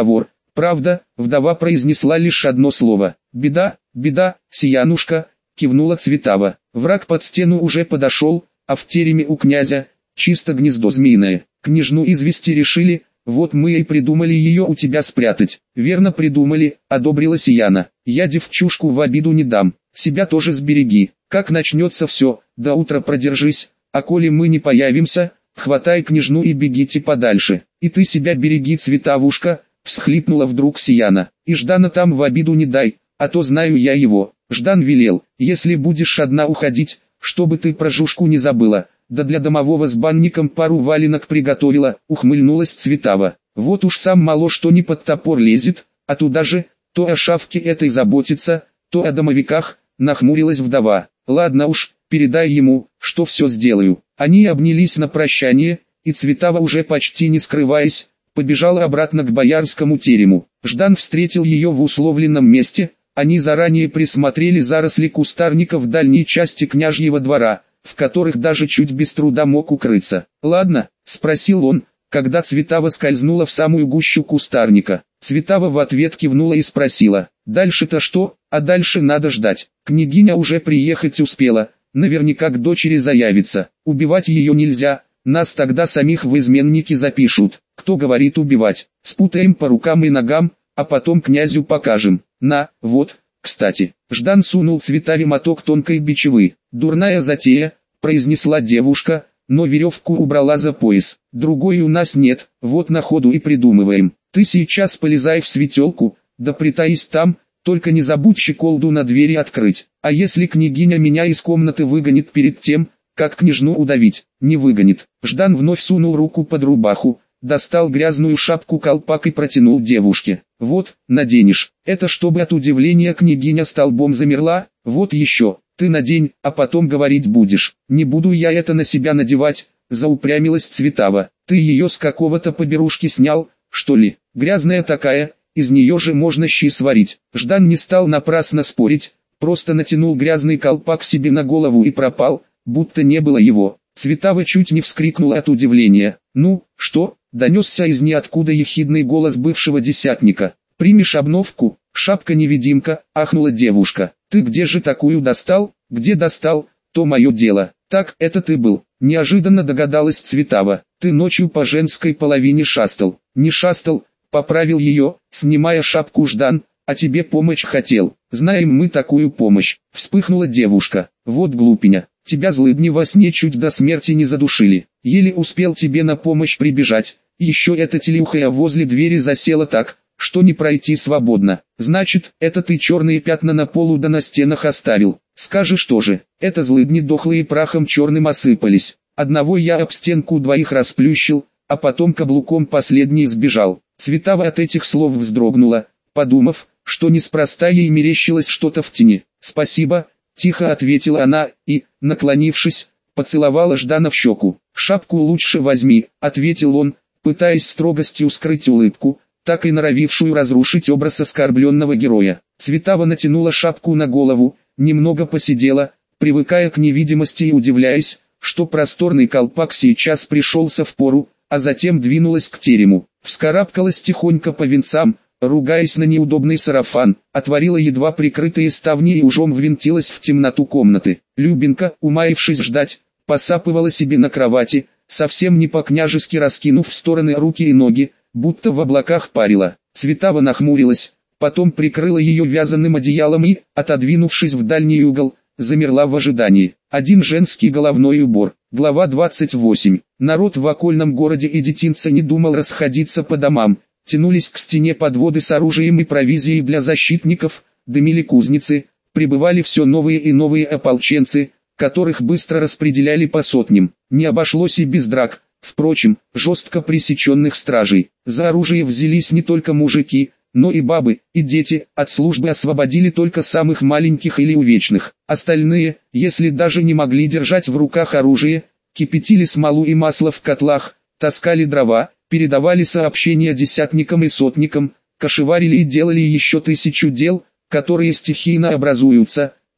Правда, вдова произнесла лишь одно слово. «Беда, беда, Сиянушка», кивнула Цветава. Враг под стену уже подошел, а в тереме у князя чисто гнездо змеиное. Княжну извести решили, вот мы и придумали ее у тебя спрятать. Верно придумали, одобрила Сияна. Я девчушку в обиду не дам, себя тоже сбереги. Как начнется все, до утра продержись, а коли мы не появимся, хватай княжну и бегите подальше. И ты себя береги, Цветавушка, всхлипнула вдруг Сияна. И Ждана там в обиду не дай, а то знаю я его. Ждан велел, если будешь одна уходить, чтобы ты про Жужку не забыла, да для домового с банником пару валенок приготовила, ухмыльнулась Цветава. Вот уж сам мало что не под топор лезет, а туда же, то о шавке этой заботится, то о домовиках, нахмурилась вдова. Ладно уж, передай ему, что все сделаю. Они обнялись на прощание, и Цветава уже почти не скрываясь, побежала обратно к боярскому терему. Ждан встретил ее в условленном месте. Они заранее присмотрели заросли кустарника в дальней части княжьего двора, в которых даже чуть без труда мог укрыться. «Ладно?» – спросил он, когда Цветава скользнула в самую гущу кустарника. Цветава в ответ кивнула и спросила: «Дальше-то что?» «А дальше надо ждать. Княгиня уже приехать успела, наверняка к дочери заявится. Убивать ее нельзя, нас тогда самих в изменники запишут. Кто говорит убивать? Спутаем по рукам и ногам, а потом князю покажем. На, вот, кстати». Ждан сунул Цветаве моток тонкой бичевы. «Дурная затея», — произнесла девушка, но веревку убрала за пояс. «Другой у нас нет, вот на ходу и придумываем. Ты сейчас полезай в светелку, да притаись там, только не забудь щеколду на двери открыть. А если княгиня меня из комнаты выгонит перед тем, как княжну удавить?» «Не выгонит». Ждан вновь сунул руку под рубаху, достал грязную шапку-колпак и протянул девушке. «Вот, наденешь. Это чтобы от удивления княгиня столбом замерла, вот еще. Ты надень, а потом говорить будешь». «Не буду я это на себя надевать», — заупрямилась Цветава. «Ты ее с какого-то поберушки снял, что ли? Грязная такая, из нее же можно щи сварить». Ждан не стал напрасно спорить, просто натянул грязный колпак себе на голову и пропал, будто не было его. Цветава чуть не вскрикнула от удивления. «Ну, что?» — донесся из ниоткуда ехидный голос бывшего десятника. «Примешь обновку?» «Шапка-невидимка», — ахнула девушка. «Ты где же такую достал?» «Где достал, то мое дело». «Так, это ты был», — неожиданно догадалась Цветава. «Ты ночью по женской половине шастал». «Не шастал», — поправил ее, снимая шапку Ждан, «а тебе помощь хотел». «Знаем мы такую помощь», — вспыхнула девушка. «Вот глупеня, тебя злыдни во сне чуть до смерти не задушили. Еле успел тебе на помощь прибежать, еще эта телюхая возле двери засела так, что не пройти свободно. Значит, это ты черные пятна на полу да на стенах оставил. Скажешь тоже, это злыдни дохлые прахом черным осыпались. Одного я об стенку двоих расплющил, а потом каблуком последний сбежал». Цветава от этих слов вздрогнула, подумав, что неспроста ей мерещилось что-то в тени. «Спасибо», — тихо ответила она, и, наклонившись, поцеловала Ждана в щеку. «Шапку лучше возьми», — ответил он, пытаясь строгостью скрыть улыбку, так и норовившую разрушить образ оскорбленного героя. Цветава натянула шапку на голову, немного посидела, привыкая к невидимости и удивляясь, что просторный колпак сейчас пришелся в пору, а затем двинулась к терему. Вскарабкалась тихонько по венцам, ругаясь на неудобный сарафан, отворила едва прикрытые ставни и ужом ввинтилась в темноту комнаты. Любенька, умаившись ждать, посапывала себе на кровати, совсем не по-княжески раскинув в стороны руки и ноги, будто в облаках парила. Цветава нахмурилась, потом прикрыла ее вязаным одеялом и, отодвинувшись в дальний угол, замерла в ожидании. Один женский головной убор. Глава двадцать восемь. Народ в окольном городе и детинца не думал расходиться по домам. Тянулись к стене подводы с оружием и провизией для защитников, дымили кузницы, прибывали все новые и новые ополченцы, которых быстро распределяли по сотням. Не обошлось и без драк, впрочем, жестко пресеченных стражей. За оружие взялись не только мужики, но и бабы, и дети. От службы освободили только самых маленьких или увечных. Остальные, если даже не могли держать в руках оружие, кипятили смолу и масло в котлах, таскали дрова, передавали сообщения десятникам и сотникам, кошеварили и делали еще тысячу дел, которые стихийно образуются,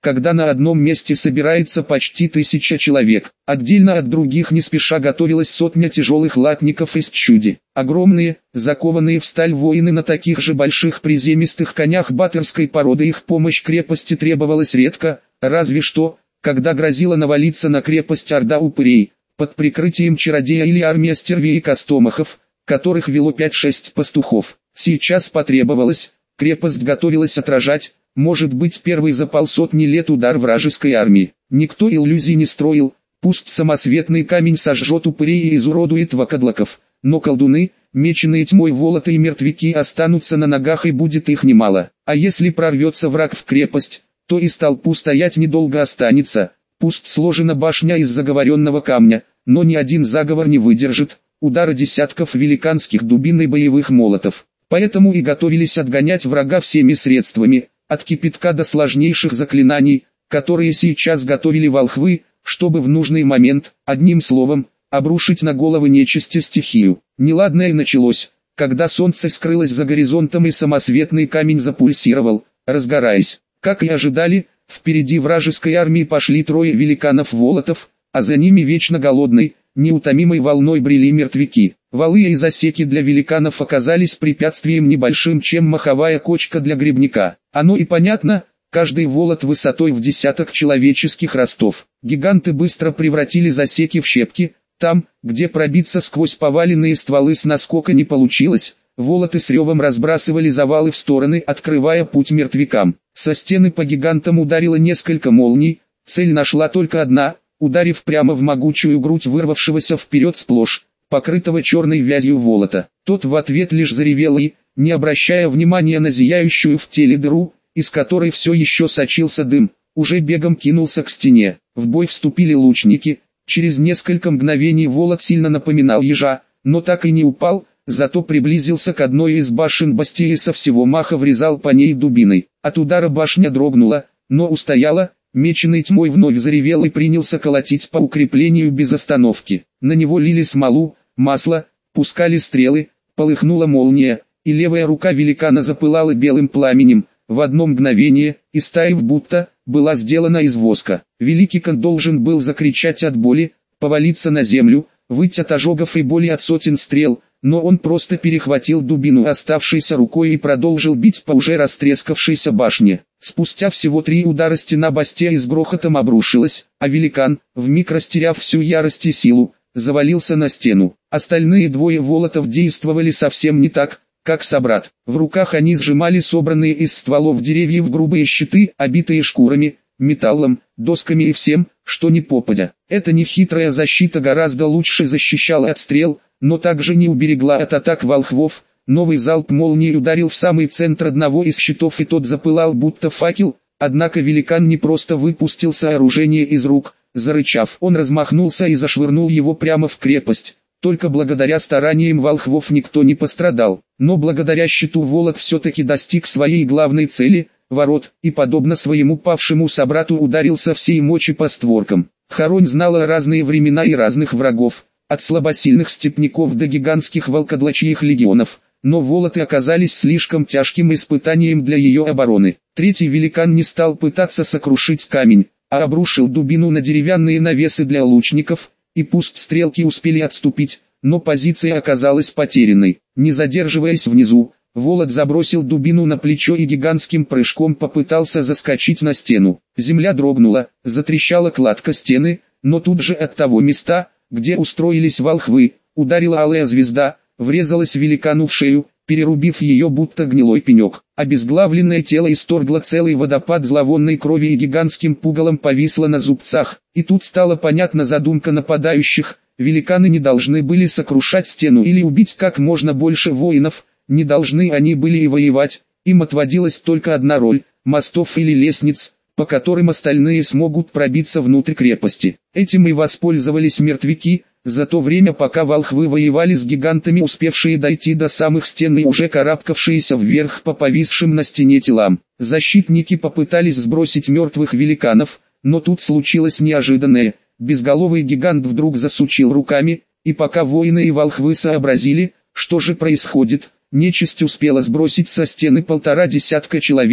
когда на одном месте собирается почти тысяча человек. Отдельно от других не спеша готовилась сотня тяжелых латников из чуди. Огромные, закованные в сталь воины на таких же больших приземистых конях батырской породы, их помощь крепости требовалась редко, разве что, когда грозила навалиться на крепость орда упырей, под прикрытием чародея или армия стервей и костомахов, которых вело пять-шесть пастухов. Сейчас потребовалось, крепость готовилась отражать, может быть, первый за полсотни лет удар вражеской армии. Никто иллюзий не строил, пусть самосветный камень сожжет упырей и изуродует вакадлаков, но колдуны, меченые тьмой волоты и мертвяки останутся на ногах, и будет их немало. А если прорвется враг в крепость, то и столпу стоять недолго останется. Пусть сложена башня из заговоренного камня, но ни один заговор не выдержит удара десятков великанских дубин и боевых молотов. Поэтому и готовились отгонять врага всеми средствами, от кипятка до сложнейших заклинаний, которые сейчас готовили волхвы, чтобы в нужный момент, одним словом, обрушить на головы нечисти стихию. Неладное началось, когда солнце скрылось за горизонтом и самосветный камень запульсировал, разгораясь. Как и ожидали, впереди вражеской армии пошли трое великанов-волотов, а за ними вечно голодной, неутомимой волной брели мертвяки. Валы и засеки для великанов оказались препятствием небольшим, чем маховая кочка для грибника. Оно и понятно, каждый волот высотой в десяток человеческих ростов. Гиганты быстро превратили засеки в щепки. Там, где пробиться сквозь поваленные стволы с наскока не получилось, волоты с ревом разбрасывали завалы в стороны, открывая путь мертвякам. Со стены по гигантам ударило несколько молний, цель нашла только одна, ударив прямо в могучую грудь вырвавшегося вперед сплошь покрытого черной вязью волота. Тот в ответ лишь заревел и, не обращая внимания на зияющую в теле дыру, из которой все еще сочился дым, уже бегом кинулся к стене. В бой вступили лучники. Через несколько мгновений волот сильно напоминал ежа, но так и не упал, зато приблизился к одной из башен бастии и со всего маха врезал по ней дубиной. От удара башня дрогнула, но устояла. Меченый тьмой вновь заревел и принялся колотить по укреплению без остановки. На него лили смолу, масло, пускали стрелы, полыхнула молния, и левая рука великана запылала белым пламенем. В одно мгновение, истаив будто, была сделана из воска. Великий кан должен был закричать от боли, повалиться на землю, выть от ожогов и боли от сотен стрел, но он просто перехватил дубину оставшейся рукой и продолжил бить по уже растрескавшейся башне. Спустя всего три удара стена бастия с грохотом обрушилась, а великан, вмиг растеряв всю ярость и силу, завалился на стену. Остальные двое волотов действовали совсем не так, как собрат. В руках они сжимали собранные из стволов деревьев грубые щиты, обитые шкурами, металлом, досками и всем, что не попадя. Эта нехитрая защита гораздо лучше защищала от стрел, но также не уберегла от атак волхвов. Новый залп молнии ударил в самый центр одного из щитов, и тот запылал будто факел, однако великан не просто выпустил сооружение из рук. Зарычав, он размахнулся и зашвырнул его прямо в крепость. Только благодаря стараниям волхвов никто не пострадал, но благодаря щиту волот все-таки достиг своей главной цели – ворот, и подобно своему павшему собрату ударил со всей мочи по створкам. Харонь знала разные времена и разных врагов, от слабосильных степняков до гигантских волкодлачьих легионов, но волоты оказались слишком тяжким испытанием для ее обороны. Третий великан не стал пытаться сокрушить камень, а обрушил дубину на деревянные навесы для лучников, и пусть стрелки успели отступить, но позиция оказалась потерянной. Не задерживаясь внизу, волот забросил дубину на плечо и гигантским прыжком попытался заскочить на стену. Земля дрогнула, затрещала кладка стены, но тут же от того места, где устроились волхвы, ударила алая звезда, врезалась великану в шею, перерубив ее будто гнилой пенек. Обезглавленное тело исторгло целый водопад зловонной крови и гигантским пугалом повисло на зубцах. И тут стала понятна задумка нападающих. Великаны не должны были сокрушать стену или убить как можно больше воинов, не должны они были и воевать. Им отводилась только одна роль – мостов или лестниц, по которым остальные смогут пробиться внутрь крепости. Этим и воспользовались мертвяки. За то время, пока волхвы воевали с гигантами, успевшие дойти до самых стен и уже карабкавшиеся вверх по повисшим на стене телам, защитники попытались сбросить мертвых великанов, но тут случилось неожиданное. Безголовый гигант вдруг засучил руками, и пока воины и волхвы сообразили, что же происходит, нечисть успела сбросить со стены полтора десятка человек.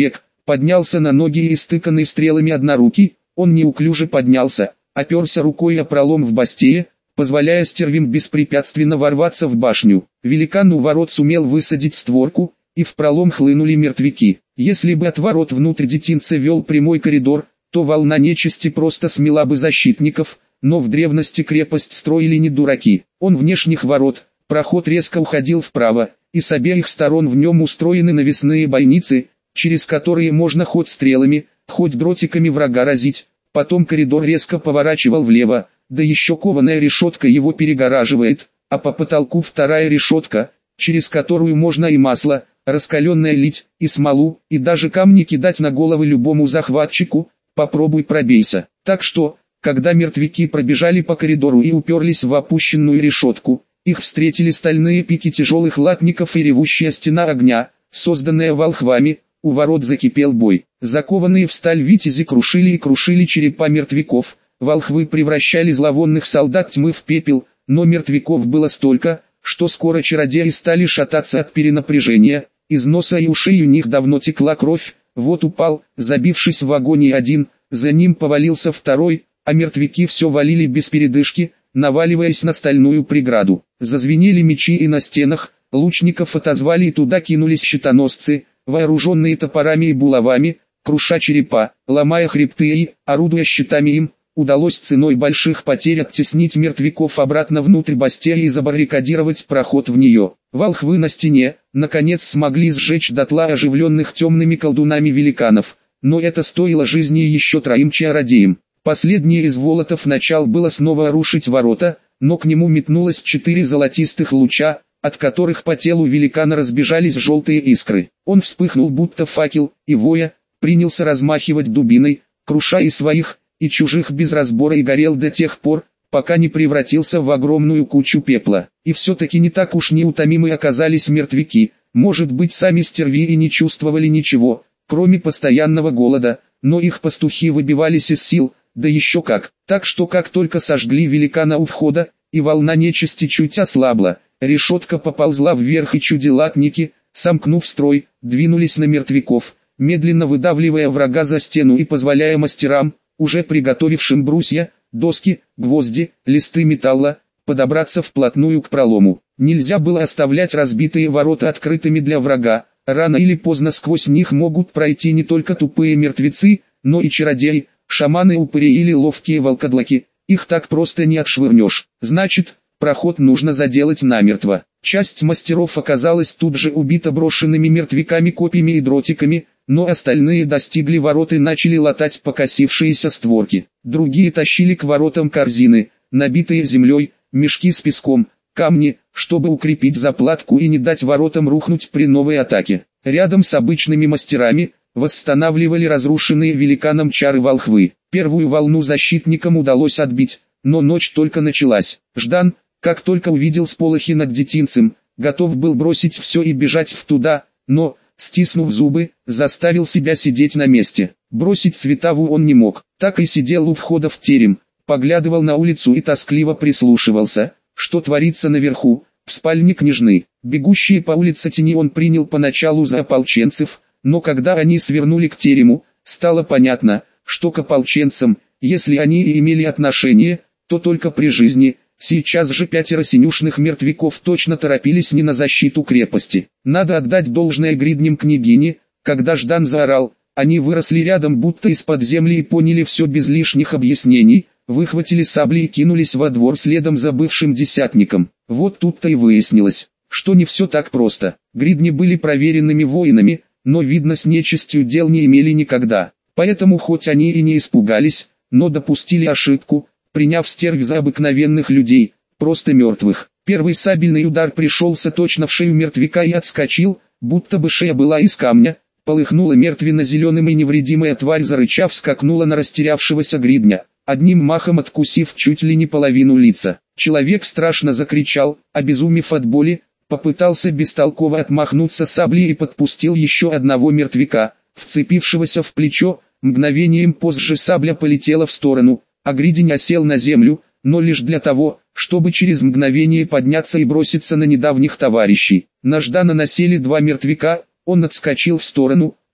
поднялся на ноги и истыканный стрелами однорукий, он неуклюже поднялся, оперся рукой о пролом в бастее, позволяя стервям беспрепятственно ворваться в башню. Великан у ворот сумел высадить створку, и в пролом хлынули мертвяки. Если бы от ворот внутрь детинца вел прямой коридор, то волна нечисти просто смела бы защитников, но в древности крепость строили не дураки. Он внешних ворот, проход резко уходил вправо, и с обеих сторон в нем устроены навесные бойницы, через которые можно хоть стрелами, хоть дротиками врага разить. Потом коридор резко поворачивал влево, да еще кованая решетка его перегораживает, а по потолку вторая решетка, через которую можно и масло, раскаленное лить, и смолу, и даже камни кидать на головы любому захватчику, попробуй пробейся. Так что, когда мертвяки пробежали по коридору и уперлись в опущенную решетку, их встретили стальные пики тяжелых латников и ревущая стена огня, созданная волхвами. У ворот закипел бой. Закованные в сталь витязи крушили и крушили черепа мертвяков, волхвы превращали зловонных солдат тьмы в пепел, но мертвяков было столько, что скоро чародеи стали шататься от перенапряжения, из носа и ушей у них давно текла кровь, вот упал, забившись в агонии один, за ним повалился второй, а мертвяки все валили без передышки, наваливаясь на стальную преграду. Зазвенели мечи и на стенах, лучников отозвали и туда кинулись щитоносцы, вооруженные топорами и булавами, круша черепа, ломая хребты и, орудуя щитами им, удалось ценой больших потерь оттеснить мертвяков обратно внутрь бастии и забаррикадировать проход в нее. Волхвы на стене, наконец смогли сжечь дотла оживленных темными колдунами великанов, но это стоило жизни еще троим чародеям. Последний из волотов начал было снова рушить ворота, но к нему метнулось четыре золотистых луча, от которых по телу великана разбежались желтые искры. Он вспыхнул будто факел, и воя, принялся размахивать дубиной, круша и своих, и чужих без разбора, и горел до тех пор, пока не превратился в огромную кучу пепла. И все-таки не так уж неутомимы оказались мертвяки, может быть сами стерви и не чувствовали ничего, кроме постоянного голода, но их пастухи выбивались из сил, да еще как. Так что как только сожгли великана у входа, и волна нечисти чуть ослабла, решетка поползла вверх, и чуди-латники, сомкнув строй, двинулись на мертвяков, медленно выдавливая врага за стену и позволяя мастерам, уже приготовившим брусья, доски, гвозди, листы металла, подобраться вплотную к пролому. Нельзя было оставлять разбитые ворота открытыми для врага, рано или поздно сквозь них могут пройти не только тупые мертвецы, но и чародеи, шаманы-упыри или ловкие волкодлаки, их так просто не отшвырнешь. Значит, проход нужно заделать намертво. Часть мастеров оказалась тут же убита брошенными мертвяками копьями и дротиками, но остальные достигли ворот и начали латать покосившиеся створки. Другие тащили к воротам корзины, набитые землей, мешки с песком, камни, чтобы укрепить заплатку и не дать воротам рухнуть при новой атаке. Рядом с обычными мастерами восстанавливали разрушенные великаном чары волхвы. Первую волну защитникам удалось отбить, но ночь только началась. Ждан, как только увидел сполохи над детинцем, готов был бросить все и бежать в туда, но, стиснув зубы, заставил себя сидеть на месте. Бросить Цветаву он не мог, так и сидел у входа в терем, поглядывал на улицу и тоскливо прислушивался, что творится наверху, в спальне княжны. Бегущие по улице тени он принял поначалу за ополченцев, но когда они свернули к терему, стало понятно, что к ополченцам, если они и имели отношение, то только при жизни. Сейчас же пятеро синюшных мертвяков точно торопились не на защиту крепости. Надо отдать должное гридням княгини, когда Ждан заорал, они выросли рядом будто из-под земли и поняли все без лишних объяснений, выхватили сабли и кинулись во двор следом за бывшим десятником. Вот тут-то и выяснилось, что не все так просто. Гридни были проверенными воинами, но видно с нечистью дел не имели никогда. Поэтому хоть они и не испугались, но допустили ошибку, приняв стервь за обыкновенных людей, просто мертвых. Первый сабельный удар пришелся точно в шею мертвяка и отскочил, будто бы шея была из камня, полыхнула мертвенно-зеленым, и невредимая тварь, зарычав, скакнула на растерявшегося гридня, одним махом откусив чуть ли не половину лица. Человек страшно закричал, обезумев от боли, попытался бестолково отмахнуться саблей и подпустил еще одного мертвяка, вцепившегося в плечо. Мгновением позже сабля полетела в сторону, а гридень осел на землю, но лишь для того, чтобы через мгновение подняться и броситься на недавних товарищей. На Ждана насели два мертвяка, он отскочил в сторону,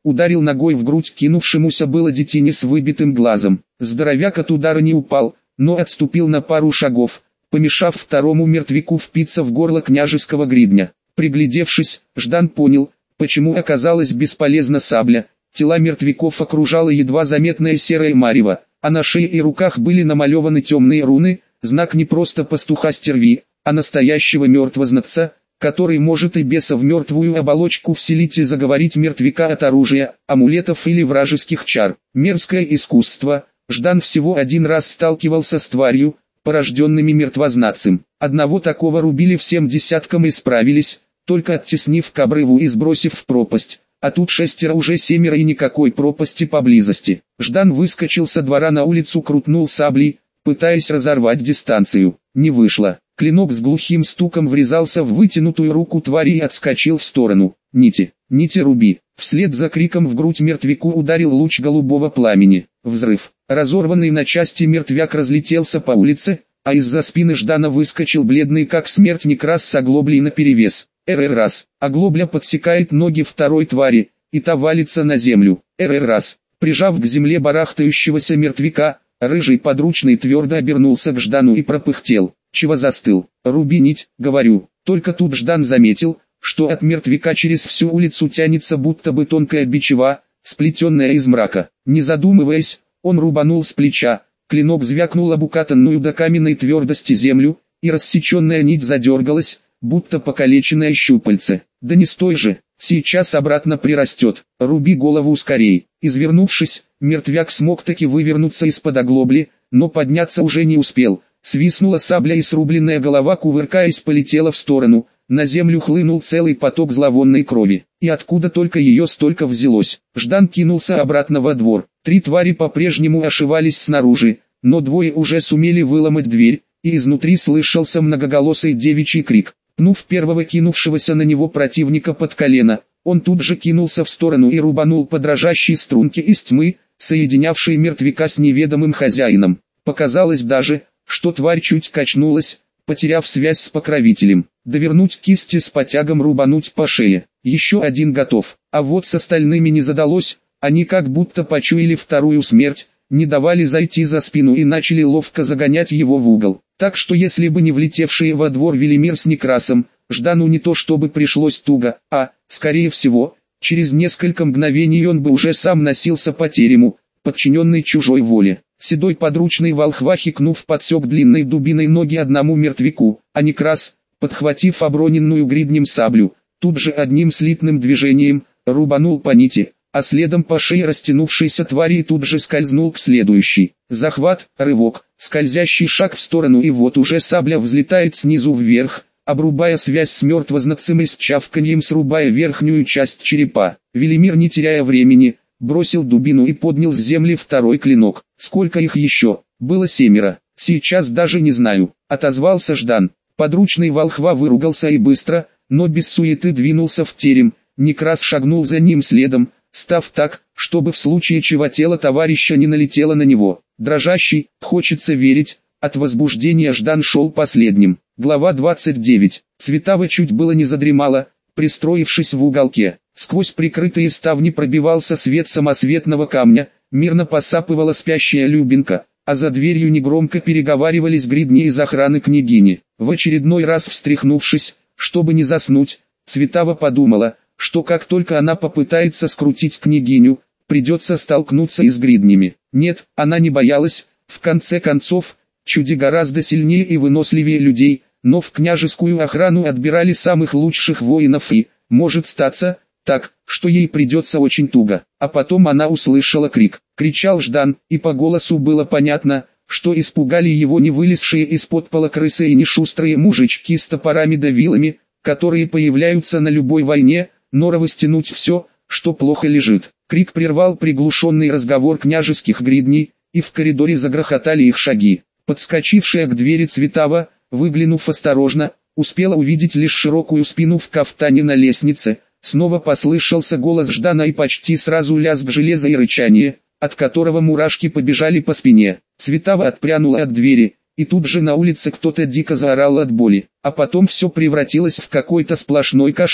ударил ногой в грудь кинувшемуся было детине с выбитым глазом. Здоровяк от удара не упал, но отступил на пару шагов, помешав второму мертвяку впиться в горло княжеского гридня. Приглядевшись, Ждан понял, почему оказалась бесполезна сабля. Тела мертвяков окружала едва заметная серая марево, а на шее и руках были намалеваны темные руны, знак не просто пастуха-стерви, а настоящего мертвознатца, который может и беса в мертвую оболочку вселить и заговорить мертвяка от оружия, амулетов или вражеских чар. Мерзкое искусство. Ждан всего один раз сталкивался с тварью, порожденными мертвознатцем. Одного такого рубили всем десяткам и справились, только оттеснив к обрыву и сбросив в пропасть. А тут шестеро уже семеро и никакой пропасти поблизости. Ждан выскочил со двора на улицу, крутнул саблей, пытаясь разорвать дистанцию. Не вышло. Клинок с глухим стуком врезался в вытянутую руку твари и отскочил в сторону. «Нити! Нити руби!» Вслед за криком в грудь мертвяку ударил луч голубого пламени. Взрыв. Разорванный на части мертвяк разлетелся по улице, а из-за спины Ждана выскочил бледный как смерть Некрас с оглоблей наперевес. эр-эр-раз. Оглобля подсекает ноги второй твари, и та валится на землю. эр-эр-раз. Прижав к земле барахтающегося мертвяка, рыжий подручный твердо обернулся к Ждану и пропыхтел. «Чего застыл? Руби нить, говорю». Только тут Ждан заметил, что от мертвяка через всю улицу тянется будто бы тонкая бичева, сплетенная из мрака. Не задумываясь, он рубанул с плеча, клинок звякнул об укатанную до каменной твердости землю, и рассеченная нить задергалась, будто покалеченное щупальце. «Да не стой же, сейчас обратно прирастет, руби голову скорей». Извернувшись, мертвяк смог таки вывернуться из-под оглобли, но подняться уже не успел. Свистнула сабля и срубленная голова, кувыркаясь, полетела в сторону. На землю хлынул целый поток зловонной крови. И откуда только ее столько взялось. Ждан кинулся обратно во двор. Три твари по-прежнему ошивались снаружи, но двое уже сумели выломать дверь, и изнутри слышался многоголосый девичий крик. Пнув первого кинувшегося на него противника под колено, он тут же кинулся в сторону и рубанул по дрожащей струнке из тьмы, соединявшей мертвяка с неведомым хозяином. Показалось даже, что тварь чуть качнулась, потеряв связь с покровителем. Довернуть кисти с потягом, рубануть по шее. Еще один готов. А вот с остальными не задалось, они как будто почуяли вторую смерть, не давали зайти за спину и начали ловко загонять его в угол. Так что если бы не влетевшие во двор Велимир с Некрасом, Ждану не то чтобы пришлось туго, а, скорее всего, через несколько мгновений он бы уже сам носился по терему, подчиненный чужой воле. Седой подручный волхва, хикнув, подсек длинной дубиной ноги одному мертвяку, а Некрас, подхватив оброненную гриднем саблю, тут же одним слитным движением рубанул по нити, а следом по шее растянувшейся твари и тут же скользнул к следующей. Захват, рывок, скользящий шаг в сторону, и вот уже сабля взлетает снизу вверх, обрубая связь с мертвознатцем и с чавканьем срубая верхнюю часть черепа. Велимир, не теряя времени, бросил дубину и поднял с земли второй клинок. Сколько их еще? Было семеро. Сейчас даже не знаю, отозвался Ждан. Подручный волхва выругался и быстро, но без суеты двинулся в терем. Некрас шагнул за ним следом, став так, чтобы в случае чего тело товарища не налетело на него. Дрожащий, хочется верить, от возбуждения Ждан шел последним. Глава двадцать девять. Цветава чуть было не задремала, пристроившись в уголке. Сквозь прикрытые ставни пробивался свет самосветного камня, мирно посапывала спящая Любенька, а за дверью негромко переговаривались гридни из охраны княгини. В очередной раз встряхнувшись, чтобы не заснуть, Цветава подумала, что как только она попытается скрутить княгиню, придется столкнуться и с гриднями. Нет, она не боялась, в конце концов, чуди гораздо сильнее и выносливее людей, но в княжескую охрану отбирали самых лучших воинов и, может статься, так, что ей придется очень туго. А потом она услышала крик. Кричал Ждан, и по голосу было понятно, что испугали его не вылезшие из-под пола крысы и не шустрые мужички с топорами да вилами, которые появляются на любой войне, норовы стянуть все, что плохо лежит. Крик прервал приглушенный разговор княжеских гридней, и в коридоре загрохотали их шаги. Подскочившая к двери Цветава, выглянув осторожно, успела увидеть лишь широкую спину в кафтане на лестнице. Снова послышался голос Ждана и почти сразу лязг железа и рычание, от которого мурашки побежали по спине. Цветава отпрянула от двери, и тут же на улице кто-то дико заорал от боли, а потом все превратилось в какой-то сплошной кошмар.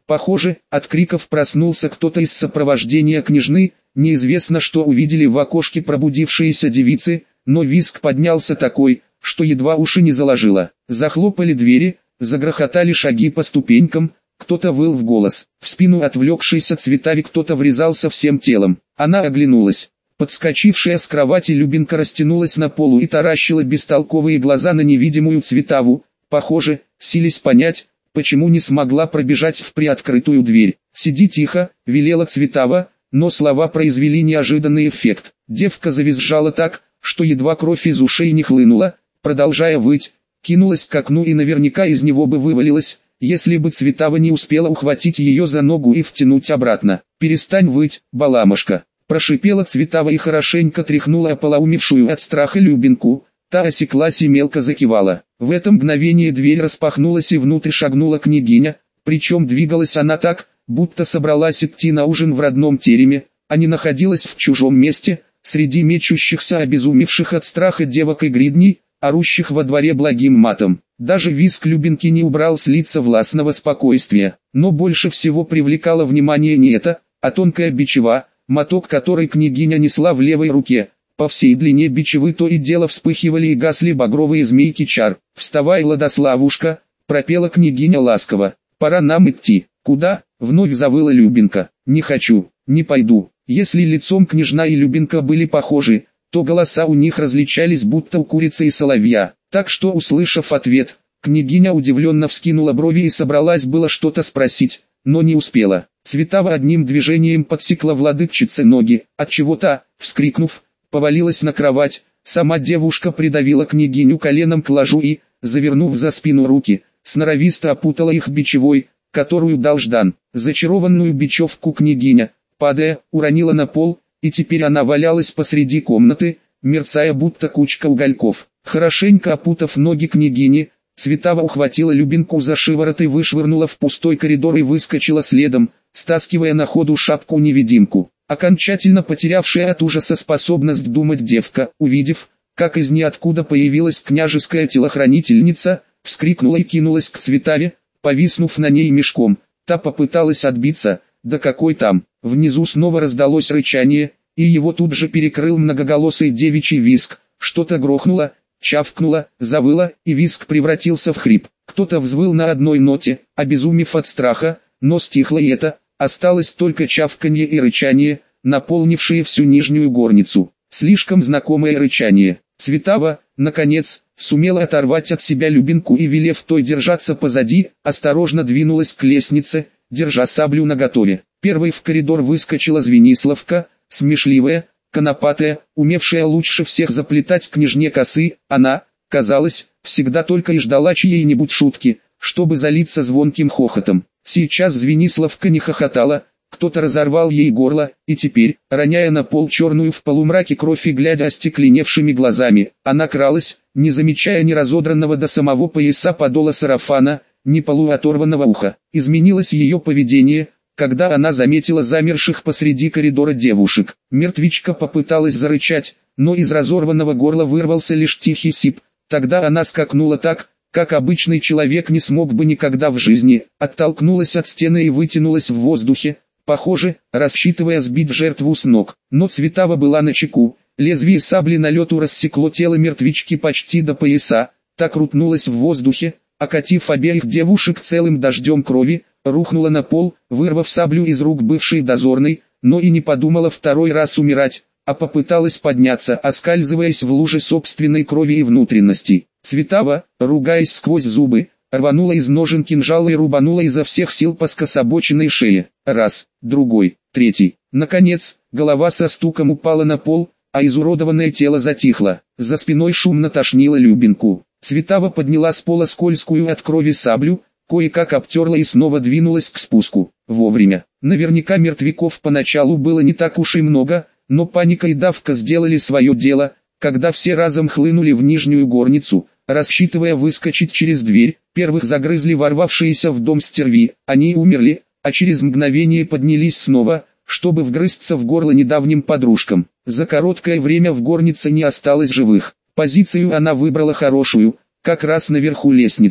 Похоже, от криков проснулся кто-то из сопровождения княжны, неизвестно что увидели в окошке пробудившиеся девицы, но визг поднялся такой, что едва уши не заложило. Захлопали двери, загрохотали шаги по ступенькам, кто-то выл в голос. В спину отвлекшейся Цветави кто-то врезался всем телом. Она оглянулась. Подскочившая с кровати Любинка растянулась на полу и таращила бестолковые глаза на невидимую Цветаву, похоже, силясь понять, почему не смогла пробежать в приоткрытую дверь. «Сиди тихо», — велела Цветава, но слова произвели неожиданный эффект. Девка завизжала так, что едва кровь из ушей не хлынула, продолжая выть, кинулась к окну и наверняка из него бы вывалилась, если бы Цветава не успела ухватить ее за ногу и втянуть обратно. «Перестань выть, баламошка», — прошипела Цветава и хорошенько тряхнула ополоумевшую от страха Любинку. Та осеклась и мелко закивала. В это мгновение дверь распахнулась и внутрь шагнула княгиня, причем двигалась она так, будто собралась идти на ужин в родном тереме, а не находилась в чужом месте, среди мечущихся обезумевших от страха девок и гридней, орущих во дворе благим матом. Даже визг Любинки не убрал с лица властного спокойствия, но больше всего привлекало внимание не это, а тонкая бичева, моток которой княгиня несла в левой руке. По всей длине бичевы то и дело вспыхивали и гасли багровые змейки чар. «Вставай, Ладославушка», — пропела княгиня ласково, — «пора нам идти». «Куда?» — вновь завыла Любинка. «Не хочу, не пойду». Если лицом княжна и Любинка были похожи, то голоса у них различались будто у курицы и соловья. Так что, услышав ответ, княгиня удивленно вскинула брови и собралась было что-то спросить, но не успела. Цветава одним движением подсекла владычице ноги, отчего та, вскрикнув, повалилась на кровать. Сама девушка придавила княгиню коленом к ложу и, завернув за спину руки, сноровисто опутала их бичевой, которую дал Ждан. Зачарованную бечевку княгиня, падая, уронила на пол, и теперь она валялась посреди комнаты, мерцая будто кучка угольков. Хорошенько опутав ноги княгини, Цветава ухватила Любинку за шиворот и вышвырнула в пустой коридор и выскочила следом, стаскивая на ходу шапку-невидимку. Окончательно потерявшая от ужаса способность думать девка, увидев, как из ниоткуда появилась княжеская телохранительница, вскрикнула и кинулась к Цветаве, повиснув на ней мешком. Та попыталась отбиться, да какой там. Внизу снова раздалось рычание, и его тут же перекрыл многоголосый девичий визг. Что-то грохнуло, чавкнуло, завыло, и визг превратился в хрип. Кто-то взвыл на одной ноте, обезумев от страха, но стихло и это. Осталось только чавканье и рычание, наполнившие всю нижнюю горницу. Слишком знакомое рычание. Цветава, наконец, сумела оторвать от себя Любинку и, велев той держаться позади, осторожно двинулась к лестнице, держа саблю наготове. Первой в коридор выскочила Звениславка, смешливая, конопатая, умевшая лучше всех заплетать княжне косы. Она, казалось, всегда только и ждала чьей-нибудь шутки, чтобы залиться звонким хохотом. Сейчас Звениславка не хохотала, кто-то разорвал ей горло, и теперь, роняя на пол черную в полумраке кровь и глядя остекленевшими глазами, она кралась, не замечая ни разодранного до самого пояса подола сарафана, ни полуоторванного уха. Изменилось ее поведение, когда она заметила замерших посреди коридора девушек. Мертвичка попыталась зарычать, но из разорванного горла вырвался лишь тихий сип. Тогда она скакнула так, как обычный человек не смог бы никогда в жизни, оттолкнулась от стены и вытянулась в воздухе, похоже, рассчитывая сбить жертву с ног. Но Цветава была начеку, лезвие сабли на лету рассекло тело мертвички почти до пояса, так крутнулась в воздухе, окатив обеих девушек целым дождем крови, рухнула на пол, вырвав саблю из рук бывшей дозорной, но и не подумала второй раз умирать, а попыталась подняться, оскальзываясь в луже собственной крови и внутренностей. Цветава, ругаясь сквозь зубы, рванула из ножен кинжала и рубанула изо всех сил по скособоченной шее. Раз, другой, третий. Наконец, голова со стуком упала на пол, а изуродованное тело затихло. За спиной шумно тошнило Любинку. Цветава подняла с пола скользкую от крови саблю, кое-как обтерла и снова двинулась к спуску. Вовремя. Наверняка мертвяков поначалу было не так уж и много, но паника и давка сделали свое дело, когда все разом хлынули в нижнюю горницу, рассчитывая выскочить через дверь. Первых загрызли ворвавшиеся в дом стерви, они умерли, а через мгновение поднялись снова, чтобы вгрызться в горло недавним подружкам. За короткое время в горнице не осталось живых. Позицию она выбрала хорошую, как раз наверху лестницы.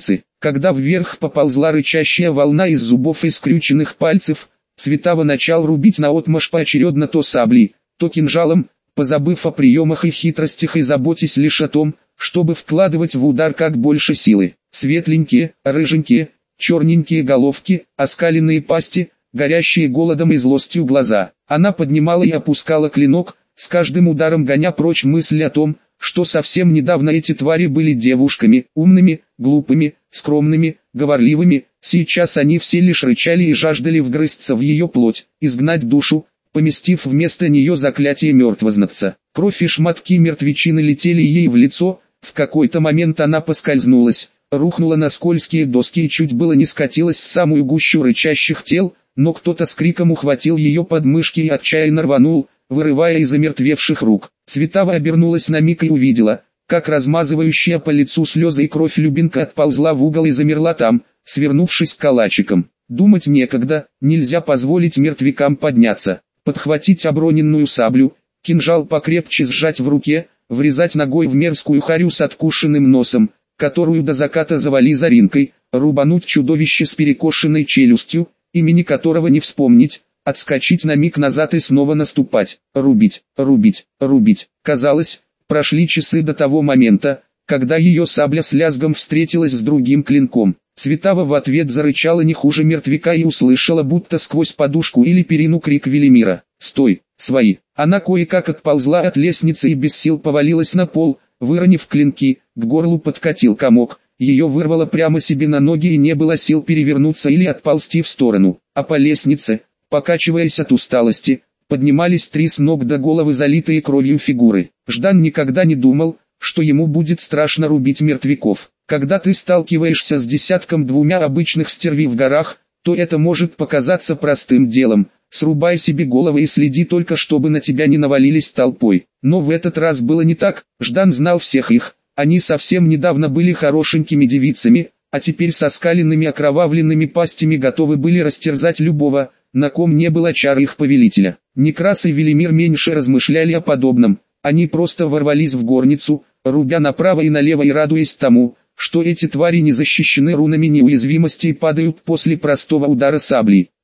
Когда вверх поползла рычащая волна из зубов и скрюченных пальцев, Цветаева начал рубить наотмашь поочередно то саблей, то кинжалом, позабыв о приемах и хитростях и заботясь лишь о том, чтобы вкладывать в удар как больше силы. Светленькие, рыженькие, черненькие головки, оскаленные пасти, горящие голодом и злостью глаза. Она поднимала и опускала клинок, с каждым ударом гоня прочь мысль о том, что совсем недавно эти твари были девушками, умными, глупыми, скромными, говорливыми. Сейчас они все лишь рычали и жаждали вгрызться в ее плоть, изгнать душу, поместив вместо нее заклятие мертвознатца. Кровь и шматки мертвечины летели ей в лицо, в какой-то момент она поскользнулась, рухнула на скользкие доски и чуть было не скатилась в самую гущу рычащих тел, но кто-то с криком ухватил ее под мышки и отчаянно рванул, вырывая из омертвевших рук. Цветаева обернулась на миг и увидела, как размазывающая по лицу слезы и кровь Любинка отползла в угол и замерла там, свернувшись калачиком. Думать некогда, нельзя позволить мертвякам подняться. Подхватить оброненную саблю, кинжал покрепче сжать в руке, врезать ногой в мерзкую харю с откушенным носом, которую до заката завали Заринкой, рубануть чудовище с перекошенной челюстью, имени которого не вспомнить, отскочить на миг назад и снова наступать, рубить, рубить, рубить. Казалось, прошли часы до того момента, когда ее сабля с лязгом встретилась с другим клинком. Цветаева в ответ зарычала не хуже мертвяка и услышала будто сквозь подушку или перину крик Велимира: «Стой, свои!». Она кое-как отползла от лестницы и без сил повалилась на пол, выронив клинки, к горлу подкатил комок, ее вырвало прямо себе на ноги и не было сил перевернуться или отползти в сторону. А по лестнице, покачиваясь от усталости, поднимались три с ног до головы залитые кровью фигуры. Ждан никогда не думал, что ему будет страшно рубить мертвяков. Когда ты сталкиваешься с десятком-двумя обычных стервей в горах, то это может показаться простым делом. Срубай себе головы и следи только, чтобы на тебя не навалились толпой. Но в этот раз было не так. Ждан знал всех их. Они совсем недавно были хорошенькими девицами, а теперь со скаленными окровавленными пастями готовы были растерзать любого, на ком не было чар их повелителя. Некрас и Велимир меньше размышляли о подобном. Они просто ворвались в горницу, рубя направо и налево и радуясь тому, что эти твари не защищены рунами неуязвимости и падают после простого удара саблей.